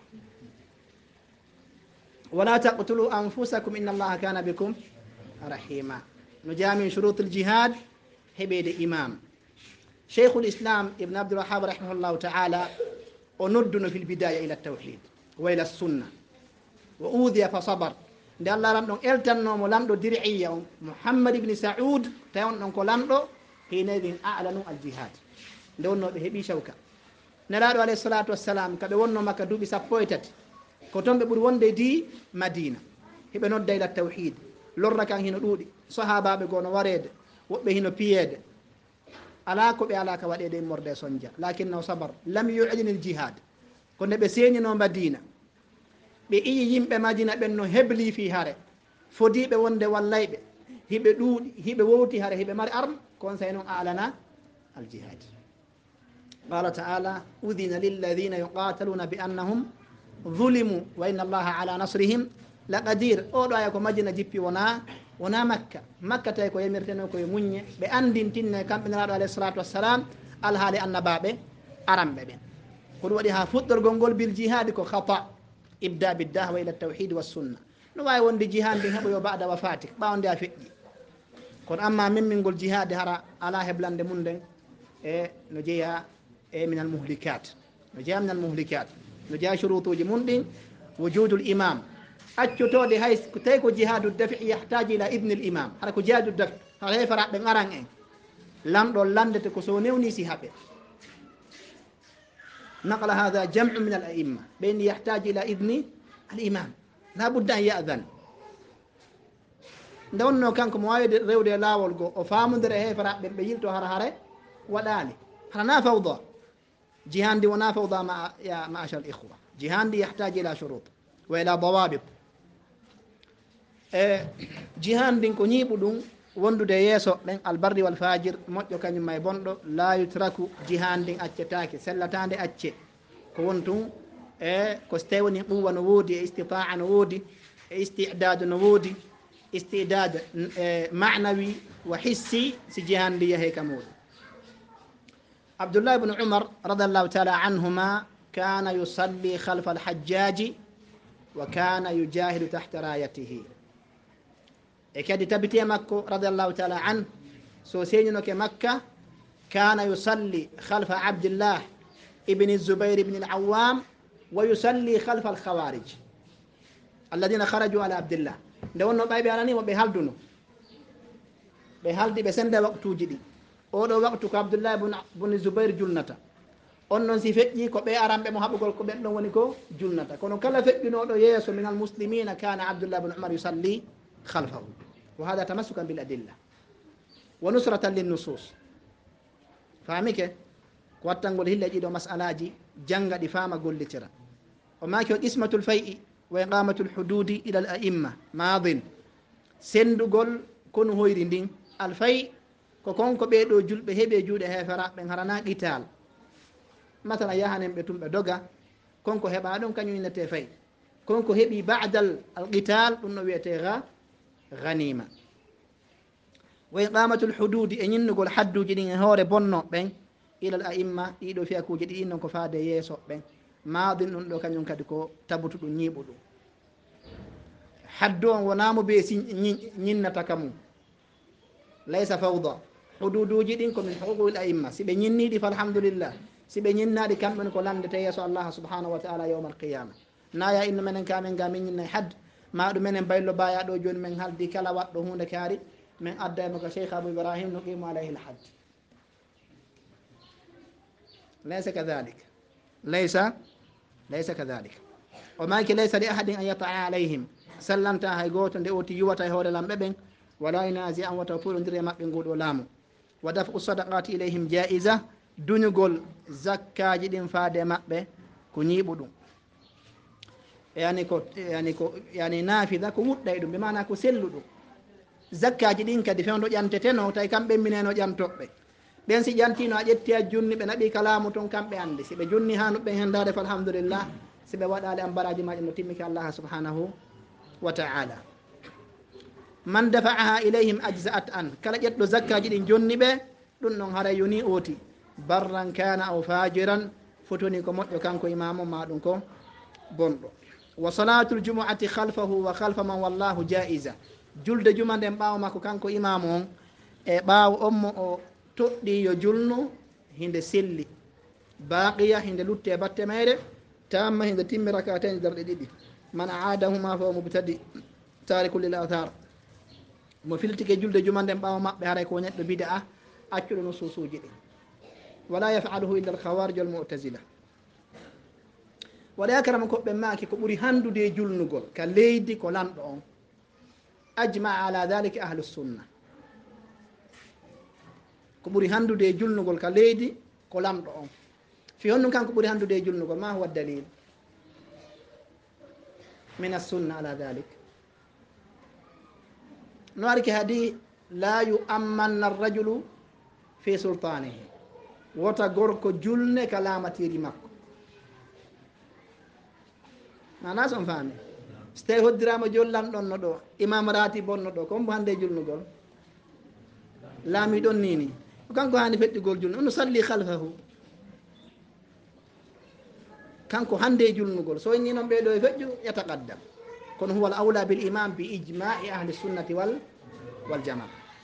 wala taqtulu anfusakum inna allaha kana bikum rahima no jami shurut al jihad heɓede imam cheikhul islam ibne abdoulwahab rahimahullahu taala o nodduno fil bidaya ila tawhid wa ila sunna wa udiya fa sabar nde allah lam ɗon eltannomo lamɗo diriya on mouhammad ibni saoud tawi on ɗon ko lamɗo hinedin alanu al jihad nde wonno ɓe heeɓi shawka nelaɗo alayhi salatu wassalam kaɓe wonno makka duuɓi sappo e tati ko toon ɓe ɓuuri wonde di madina heɓe nodda ila tawhid lorra kan hino ɗuuɗi sahabaɓe gono warede woɓɓe hino piyeede ala ko ɓe ala ka waɗede e morde sondia lakinnahu sabar lam yu'lini l jihad ko nde ɓe seeñino madina ɓe iyi yimɓe madina ɓen no hebli fi hare fodiɓe wonde wallayɓe hiɓe ɗuuɗi hiɓe wowti hare hiɓe mari arme conseil noon alana al jihad qala taala udina lilladina yuqataluna bi annahum zulimu wa inna allaha ala nasrihim la qadir oɗo aya ko madina jippi wona wona makka makka tawi ko yamirteno koye muññe ɓe andintinne kamɓe neraɗo alayhi salatu wassalam alhaali annabaɓe aranɓe ɓen ko ɗum waɗi ha fuɗɗorgol ngol bil jihadi ko khata ibda biddahwa ila tawhid wa sunna no wawi wonde jihad ndin heɓo yo bada wafatik ɓawde a feƴƴi kono amma mimmingol jihadi hara ala heblande mum nden e no jeeya e min al muhlikat no jeeya min al muhlikat no jeeya shurutuji mum ɗin wujudul imam accutode hay tawi ko jihadu dafi yahtaji ila ibne l imam hara ko jihadu dafi hara hefaraɓe garan en lamɗo landete ko so newni si haɓe naqla hada jamu min al aimma ɓeyni yahtaji ila ibni al imam la budda an yadan nde wonno kanko mo wawi rewde lawol go o famodire hefaraɓe ɓe yilto hara hare waɗali harana fawda jihandi wona fawda ma ya machar l ihwa jihandi yahtaji ila shurut wa ila dawabit e jihad ndin ko ñiiɓu ɗum wondude yeeso ɓen albarri wal fajir moƴƴo kañum may bonɗo la yutraku jihan ndin accetake sellatande acce ko won tun e ko so tawi woni quwa no woodi e istitaa no woodi e istidade no woodi istidade e manawi wa hissi si jihan ndi yahe ka muɗum. abdullah ibnu umar radiallahu taala anhuma kana yusalli halfa alhajjaji wa kana yujahidu tahta rayatihi e kadi tabiti makko radiallahu taala an so señunoke makka kana yusalli halfa abdillah ibni zubair ibni alawam wa yusalli halfa alkhawarij alladina kharaju ala abdillah nde wonno ɓayɓe ananimo ɓe halduno ɓe haldi ɓe sende waktuji ɗi oɗo waktu ko abdullah bne zubair julnata on noon si feƴƴi ko ɓe aranɓe mo haɓugol ko ɓen ɗon woni ko julnata kono kala feƴƴunoɗo yeeso min almuslimina kana abdullah bne umar yusalli halfahu wa hada tamassukan bil adilla wa nusratan linnusus famike ko wattangol hille ɗiɗo masalaji janga ɗi fama gollitira o maki o qismatul fayi wa iqamatul hududi ila al a'imma madin sendugol kono hoyri ndin alfay ko konko ɓeɗo julɓe heeɓe juuɗe hefera ɓen harana qital matala yahanen ɓe tumɓe doga konko heɓa ɗum kañum innete fay konko heeɓi badal al qital ɗum no wiyete ga ganima wa iqamatul hududi e ñinnugol hadduji ɗin e hoore bonno ɓen ilal a'imma ɗiɗo fiyakuji ɗi innon ko faade yeeso ɓen madin ɗum ɗo kañum kadi ko tabutu ɗum ñiiɓu ɗum haddu on wonamo be si ñinnata ka mum laysa fawda hududuji ɗin komin huququl a'imma si ɓe ñinniɗi fa alhamdulillah si ɓe ñinnaɗi kamɓen ko landete yeeso allah subhanahu wa taala yawma alqiyama naya inno menen kamen ga min ñinnay hadd ma ɗum menen baylo baya ɗo joni men haldi kala waɗɗo hunde kaari min addaymo ko cheikh abou ibrahim nuqimu alayhi lhadd laysa kadalik laysa laysa kadalik o maki laysa li ahadin an yataa alayhim sallanta hay goto nde oti yuwata e hoore lamɓe ɓen wala inasi an wata puɗodir e maɓɓe nguɗo laamu wa dafu sadaqati ilayhim jaisa duñugol zakkaji ɗin faade maɓɓe ko ñiiɓu ɗum yani ko yani ko yani nafida ko wuɗɗay ɗum ɓe mana ko sellu ɗum zakkaji ɗin kadi fewdo ƴanteteno tawi kamɓe mineno ƴantoɓɓe ɓen si ƴantino a ƴetti a junni ɓe naɓi kalamu toon kamɓe andi si ɓe junni ha nuɓɓen hendade fa alhamdulillah si ɓe waɗali ambaraji maji no timmiki allah subhanahu wa ta'ala man dafa'aha ilayhim ajza'at an kala ƴetɗo zakkaji ɗin jonni ɓe ɗum ɗon haara yoni oti barran kana aw fajiran fotoni ko moƴƴo kanko imamu ma ɗum ko bonɗo wa salatul jumu'ati khalfahu wa khalfa man wallahu jaiza julde juma nden ɓawo makko kanko imamu on e ɓawo on mo o toɗɗi yo julno hinde selli baqiya hinde lutte batte mayre tamma hinde timmi rakataji darɗe ɗiɗi man aadahuma fa mubtadi tariku lil athar mo filtike julde juma nden ɓawo maɓɓe haray ko neɗɗo bida accuɗo no susuji ɗi wala yafaluhu illa alkhawarij almu'tazila waɗa yakarama koɓɓe maki ko ɓuuri handude julnugol ka leydi ko lamɗo on ajma ala dhalika ahlu sunna ko ɓuuri handude julnugol ka leydi ko lamɗo on fi honɗum kanko ɓuuri handude julnugol ma huwa dalil min assunna ala dhalik no arki haadi la yu'ammanna arrajulu fi sultanihi wota gorko julne ka lamatiri makko mana son faami so tawi hoddirama jollanɗon no ɗo imam rati bonno ɗo kombo hande julnugol laami ɗon nini kanko hani feƴƴugol julnu ono salli halfahu kanko hande julnugol so ni noon ɓeɗo e feƴƴu yataqaddam kono huwa al awla bil imam bi ijma'i ahli sunnati wal wal jamaa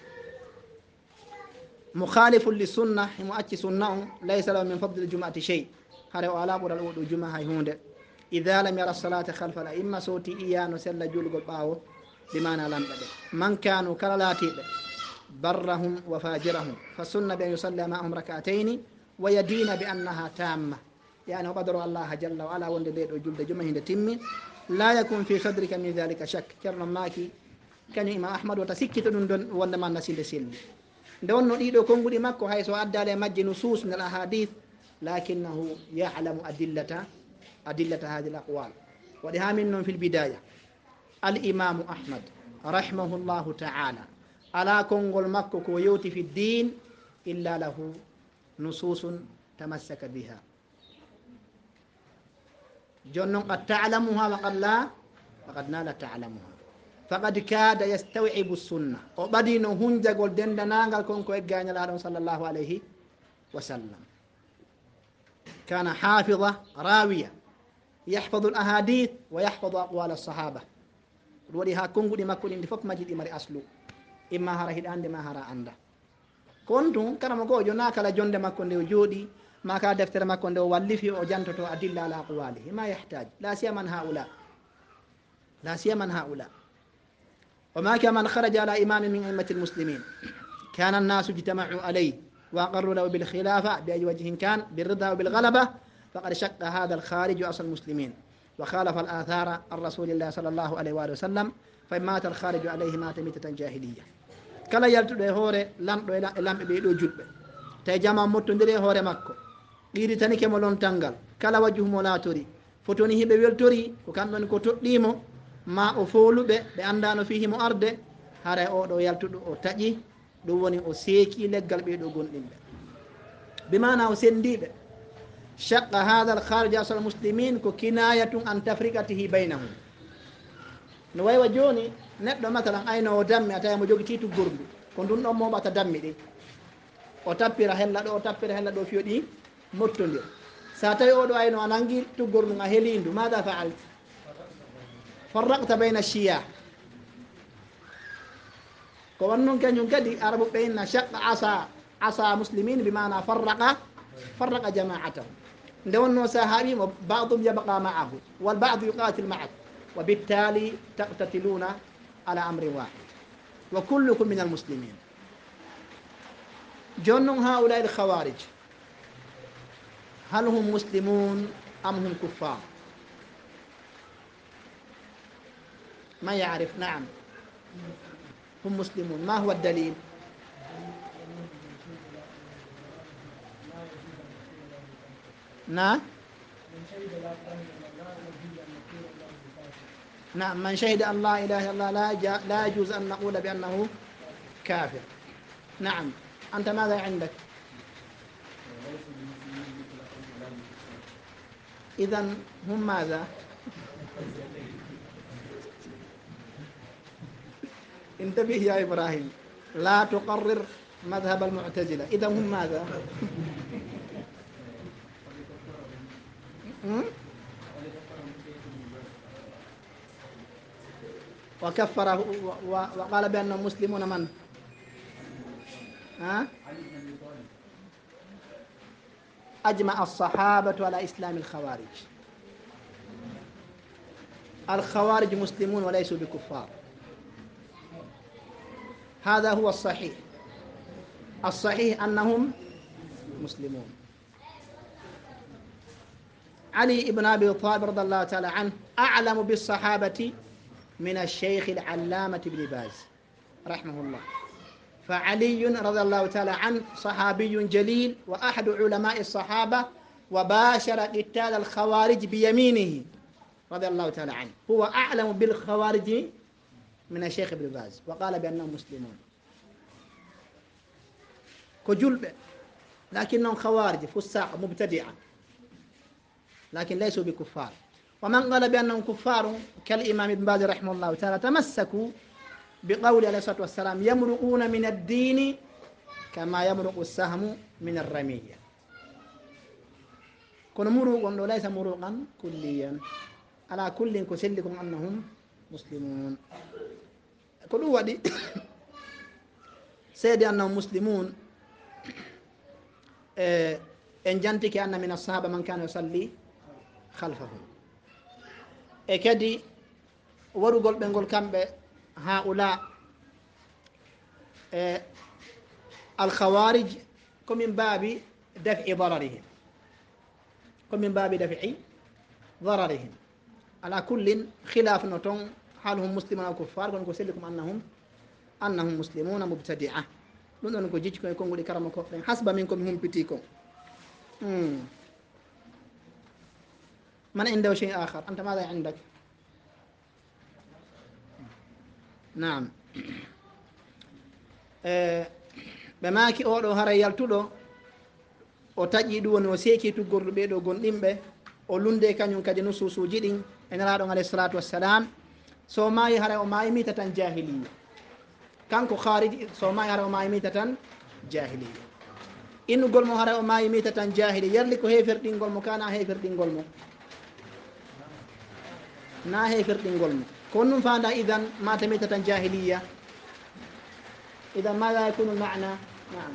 mukhalifu li sunna himo acci sunna on laysa lahu min fadli jumati chey hare o ala ɓural oɗo juma hay hunde ida lam yara salata halfa al a'imma soti iyano sella julgol ɓawo bimana lamɓe ɓe man kanu kala laatiɓe barrahum wa fajirahum fa sunna bi an yusalli ma'ahum rak'ataini wa yadina bi annaha tamma yani o ɓadoro allah jalla wa ala wonde nde ɗo julde juma hinde timmi la yakun fi sadrika min dhalika shak ceerno maki kañum imam ahmad wata sikkito ɗum ɗon wondema nasinde selli nde wonno ɗiɗo konnguɗi makko hay so addali e majje nusus nder ahadith lakinnahu ya'lamu adillata adillata hadi l aqwal waɗi ha min noon fil bidaya al imamu ahmad rahimahullahu ta'ala ala konngol makko ko yewti fi ddin illa lahu nususun tamassaka biha jonnon qad talamuha wa qad la faqad nala talamuha faqad kada yastawibu sunna o ɓadino hunjagol dendanagal konko eggañalaɗon sallllahu alayhi wa sallam kana hafida rawiya yahfadu l ahadith wa yahfadu aqwal alsahaba ɗum waɗi ha konnguɗi makko ɗi ndi fof maji ɗi mari aslu imma hara hiɗande ma hara anda kon tun karama gojo na kala jonde makko nde o jooɗi ma ka deftere makko nde o wallifi o jantoto adilla ala aqwalihi ma yahtaj la siyaman haula la siyaman haula وما كان من خرج على إمام من أئمة المسلمين كان الناس اجتمعوا عليه وأقروا له بالخلافة بأي وجه كان بالرضا وبالغلبة فقد شق هذا الخارج أصل المسلمين وخالف الآثار عن رسول الله صلى الله عليه وآله وسلم فإن مات الخارج عليه مات ميتة جاهلية كلا يلتو هوري لم لم بيدو جلب تجمع متندري هوري مكو غيري تاني كمو لون تانغال كلا وجه مولاتوري فوتوني هبه ويلتوري وكان من كو تديمو ma o fooluɓe ɓe andano fihimo arde hara oɗo yaltuɗo o taƴi ɗum woni o seeki leggal ɓeɗo gonɗinɓe bimana o sendiɓe shaqqa hada al kharija asal muslimin ko kinayatun an tafriqatihi baynahum no waywa joni neɗɗo matalan ayno o dammi a tawi mo jogi titu gurdu ko ndun ɗon moɓata dammi ɗi o tappira hella ɗo o tappira hella ɗo fiyo ɗi mottodir sa tawi oɗo ayno a nangi tuggor ɗum a heelindu mada faalti فرقت بين الشياه كونن كان ينكدي عرب بين شق عصا عصا مسلمين بمعنى فرق فرق جماعتهم دون ساهري بعضهم يبقى معه والبعض يقاتل معه وبالتالي تقتتلون على امر واحد وكلكم من المسلمين جن هؤلاء الخوارج هل هم مسلمون ام هم كفار؟ ما يعرف. نعم هم مسلمون. ما هو الدليل؟ نعم نعم من شهد أن لا إله إلا الله لا لا يجوز أن نقول بأنه كافر. نعم أنت ماذا عندك؟ إذن هم ماذا؟ انتبه يا إبراهيم لا تقرر مذهب المعتزلة. إذا هم ماذا؟ وكفره وقال بأنهم مسلمون من؟ ها؟ أجمع الصحابة على إسلام الخوارج. الخوارج مسلمون وليسوا بكفار. هذا هو الصحيح. الصحيح أنهم مسلمون. علي بن أبي طالب رضي الله تعالى عنه أعلم بالصحابة من الشيخ العلامة ابن باز رحمه الله. فعلي رضي الله تعالى عنه صحابي جليل وأحد علماء الصحابة وباشر قتال الخوارج بيمينه رضي الله تعالى عنه. هو أعلم بالخوارج من الشيخ ابن باز وقال بأنهم مسلمون كجلب، لكنهم خوارج فساق مبتدعة لكن ليسوا بكفار. ومن قال بأنهم كفار كالإمام ابن باز رحمه الله تعالى تمسكوا بقول عليه الصلاة والسلام يمرقون من الدين كما يمرق السهم من الرمية. كن مروق ليس مروقا كليا على كل كسلكم أنهم مسلمون. كل ودي سيدي أنهم مسلمون. إن جنتك أن من الصحابة من كان يصلي خلفهم إكدي ورقل بنقول كم هؤلاء الخوارج كم من باب دفع ضررهم كم من باب دفع ضررهم. على كل خلاف نتون حالهم مسلمون أو كفار كن كسلكم أنهم أنهم مسلمون مبتدعة. لون نكو جيجكم يكون قولي كرمكم حسب منكم هم بتيكم. مم. من عنده شيء آخر؟ أنت ماذا عندك؟ نعم e ɓe maaki oɗo hara yaltuɗo o taƴƴi ɗum woni o seeki tuggorɗo ɓeeɗo gonɗinɓe o lunde kañum kadi no suusuji ɗin e nelaɗon alayhi salatu wassalam so maayi hara o maayi mita tan jahiliya kanko hariji so maayi hara o maayi mita tan jahiliya innugol mo hara o maayi mita tan jahili yarli ko heferɗingol mo kana heferɗingol mo na heferɗingol mo ko on num fanda idan mata mita tan jahiliya idan mada yakunu lmana naam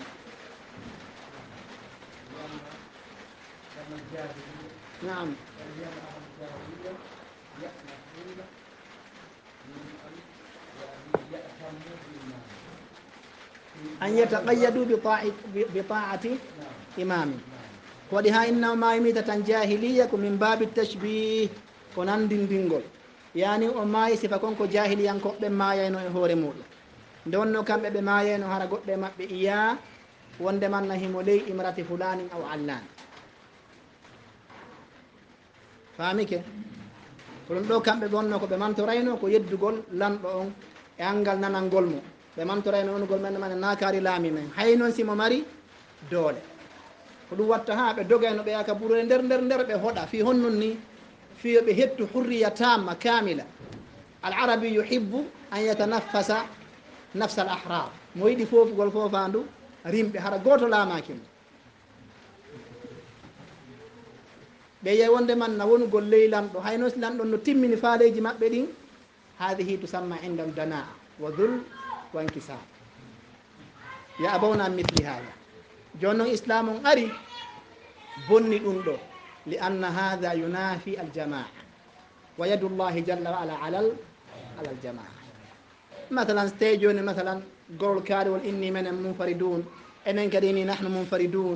نعم أن يتقيدوا بطاعة إمام ولها إنما يميتة جاهلية من باب التشبيه كنان دين دينغول يعني وما يسفى كونكو جاهليا كوبي ما ينو هوري مولو دونو كامبي بما ينو هارا قوبي مابي إياه وندمان نهيمو لي إمرة فلان أو علان famike ko ɗum ɗo kamɓe gonno ko ɓe mantorayno ko yeddugol lanɗo on e angal nanalngol mo ɓe mantorayno onugol men mane nakari laami men hay noon simo mari doole ko ɗum watta ha ɓe dogayno ɓe yaka ɓuure nder nder nder ɓe hoɗa fi honnon ni fiyo ɓe hettu hurriya tamma kamila al arabi yuhibbu an yatanaffasa nafsa al ahrar mo yiɗi fofugol fofandu rimɓe hara goto laamakimo ɓe yey wonde man na wonugol ley lamɗo hayno lamɗon no timmini faaleji maɓɓe ɗin hadihi tusamma indal danaa wa dul wa inkisar ya abawna an mithli hada joni noon islam on ari bonni ɗum ɗo li anna hada yunafi aljamaa wa yadu llahi jalla wa ala alal alal jamaa mathalan so tawi joni mathalan gorol kaariwol inni menen munfaridun enen kadi ni nahnu munfaridun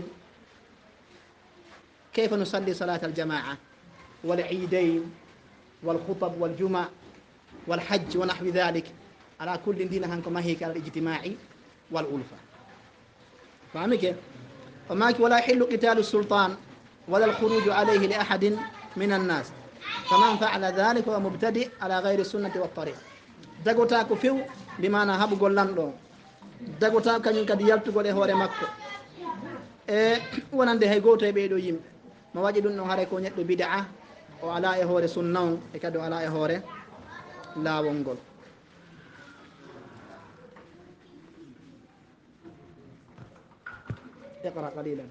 كيف نصلي صلاة الجماعة والعيدين والخطب والجمع والحج ونحو ذلك على كل دين هنكم ما هيك على الاجتماع والألفة فهمك وماك ولا يحل قتال السلطان ولا الخروج عليه لأحد من الناس فمن فعل ذلك هو مبتدئ على غير السنة والطريق دغوتاكو فيو بما نهب غولان دو دغوتا كاني كدي يالتو غولي هوري مكو e wonande hay goto e ɓeeɗo yimɓe mo waɗi ɗum ɗon haray ko neɗɗo bid'a o ala e hoore sunna on e kadi o ala e hoore laawol ngol اقرأ قليلا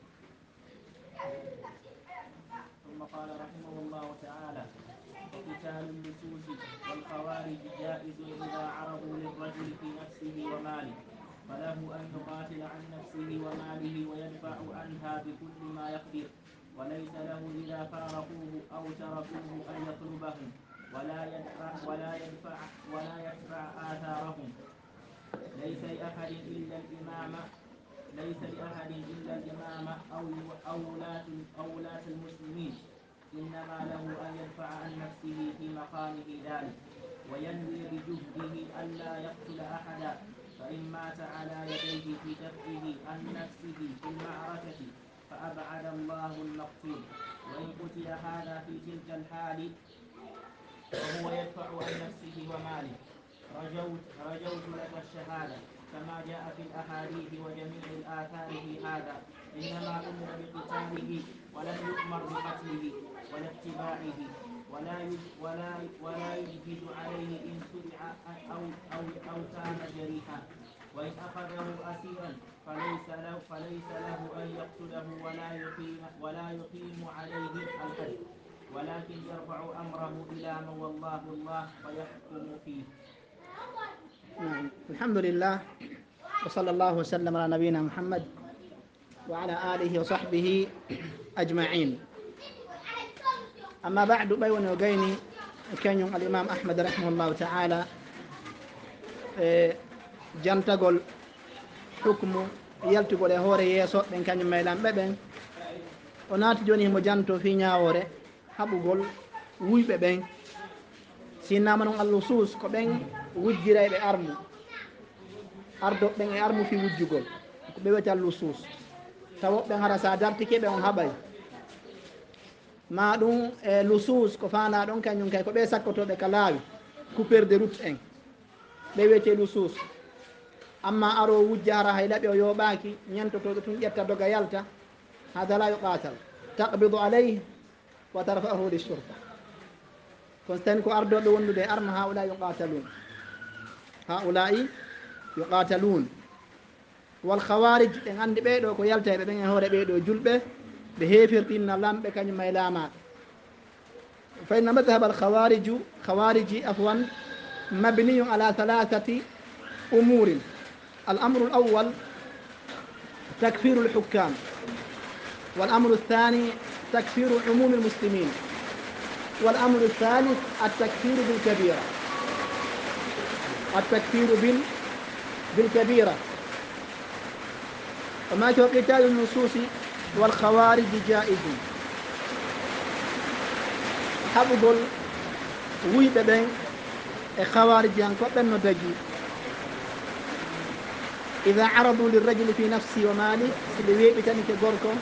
ثم قال رحمه الله تعالى وقتال اللصوص والخوارج جائز إذا عرضوا للرجل في نفسه وماله فله أن يقاتل عن نفسه وماله ويدفع عنها بكل ما يقدر وليس له إذا فارقوه أو تركوه أن يطلبهم ولا يدفع ولا يدفع ولا يدفع آثارهم ليس لأحد إلا الإمام ليس لأحد إلا الإمام أو أو ولاة أو ولاة المسلمين إنما له أن يدفع عن نفسه في مقامه ذلك وينوي بجهده ألا يقتل أحدا فإن مات على يديه في دفعه عن نفسه في المعركة فأبعد الله المقتول وإن قتل هذا في تلك الحال وهو يدفع عن نفسه وماله رجوت رجوت لك الشهادة كما جاء في الأحاديث وجميع الآثار في هذا إنما أمر بقتاله ولم يؤمر بقتله ولا اتباعه ولا ولا ولا يجهد عليه إن تبع أو أو أو كان جريحا وإن أخذه أسيرا فليس له فليس له أن يقتله ولا يقيم ولا يقيم عليه الحد ولكن يرفع أمره إلى من والله الله فيحكم فيه. نعم الحمد لله وصلى الله وسلم على نبينا محمد وعلى آله وصحبه أجمعين. أما بعد بيون وقيني كان يوم الإمام أحمد رحمه الله تعالى جنتقل حكم يلتقل هوري يسوء بين كان يوم ميلان ببين ونات جوني مجانتو في نياوري haɓugol wuyɓe ɓen sinnama noon allusus ko ɓen wujjirayɓe armu ardoɓe ɓen e armu fi wujjugol ko ɓe wiyete allusus tawoɓɓen hara sa dartike ɓe on haɓay ma ɗum e lusus ko fana ɗon kañum kay ko ɓe sakkotoɓe ka laawi coupeur de route en ɓe wiyete lusus amma aro wujja hara hay laɓe o yoɓaki ñantotoɗo tun ƴetta doga yalta hada la yuqatal taqbidu alayh wa tarfa'uhu lissurta kono so tawi ko ardoɓe wondude e arma haulai yuqatalun haulai yuqatalun wal khawarij en andi ɓeɗo ko yalta ɓe ɓen e hoore ɓeɗo julɓe ɓe heefirɗinna lamɓe kañum may laamaɓe fa inna madhhab al khawariju khawariji afwan mabniyun ala thalathati umurin al amru al awwal takfiru al hukam wal amru الثاني تكفير عموم المسلمين والأمر الثالث التكفير بالكبيرة التكفير بال بالكبيرة وما هو قتال النصوص والخوارج جائز حفظ ويبه بين خوارج ينكو بنو دجي إذا عرضوا للرجل في نفسه وماله سلوي بتاني كغوركم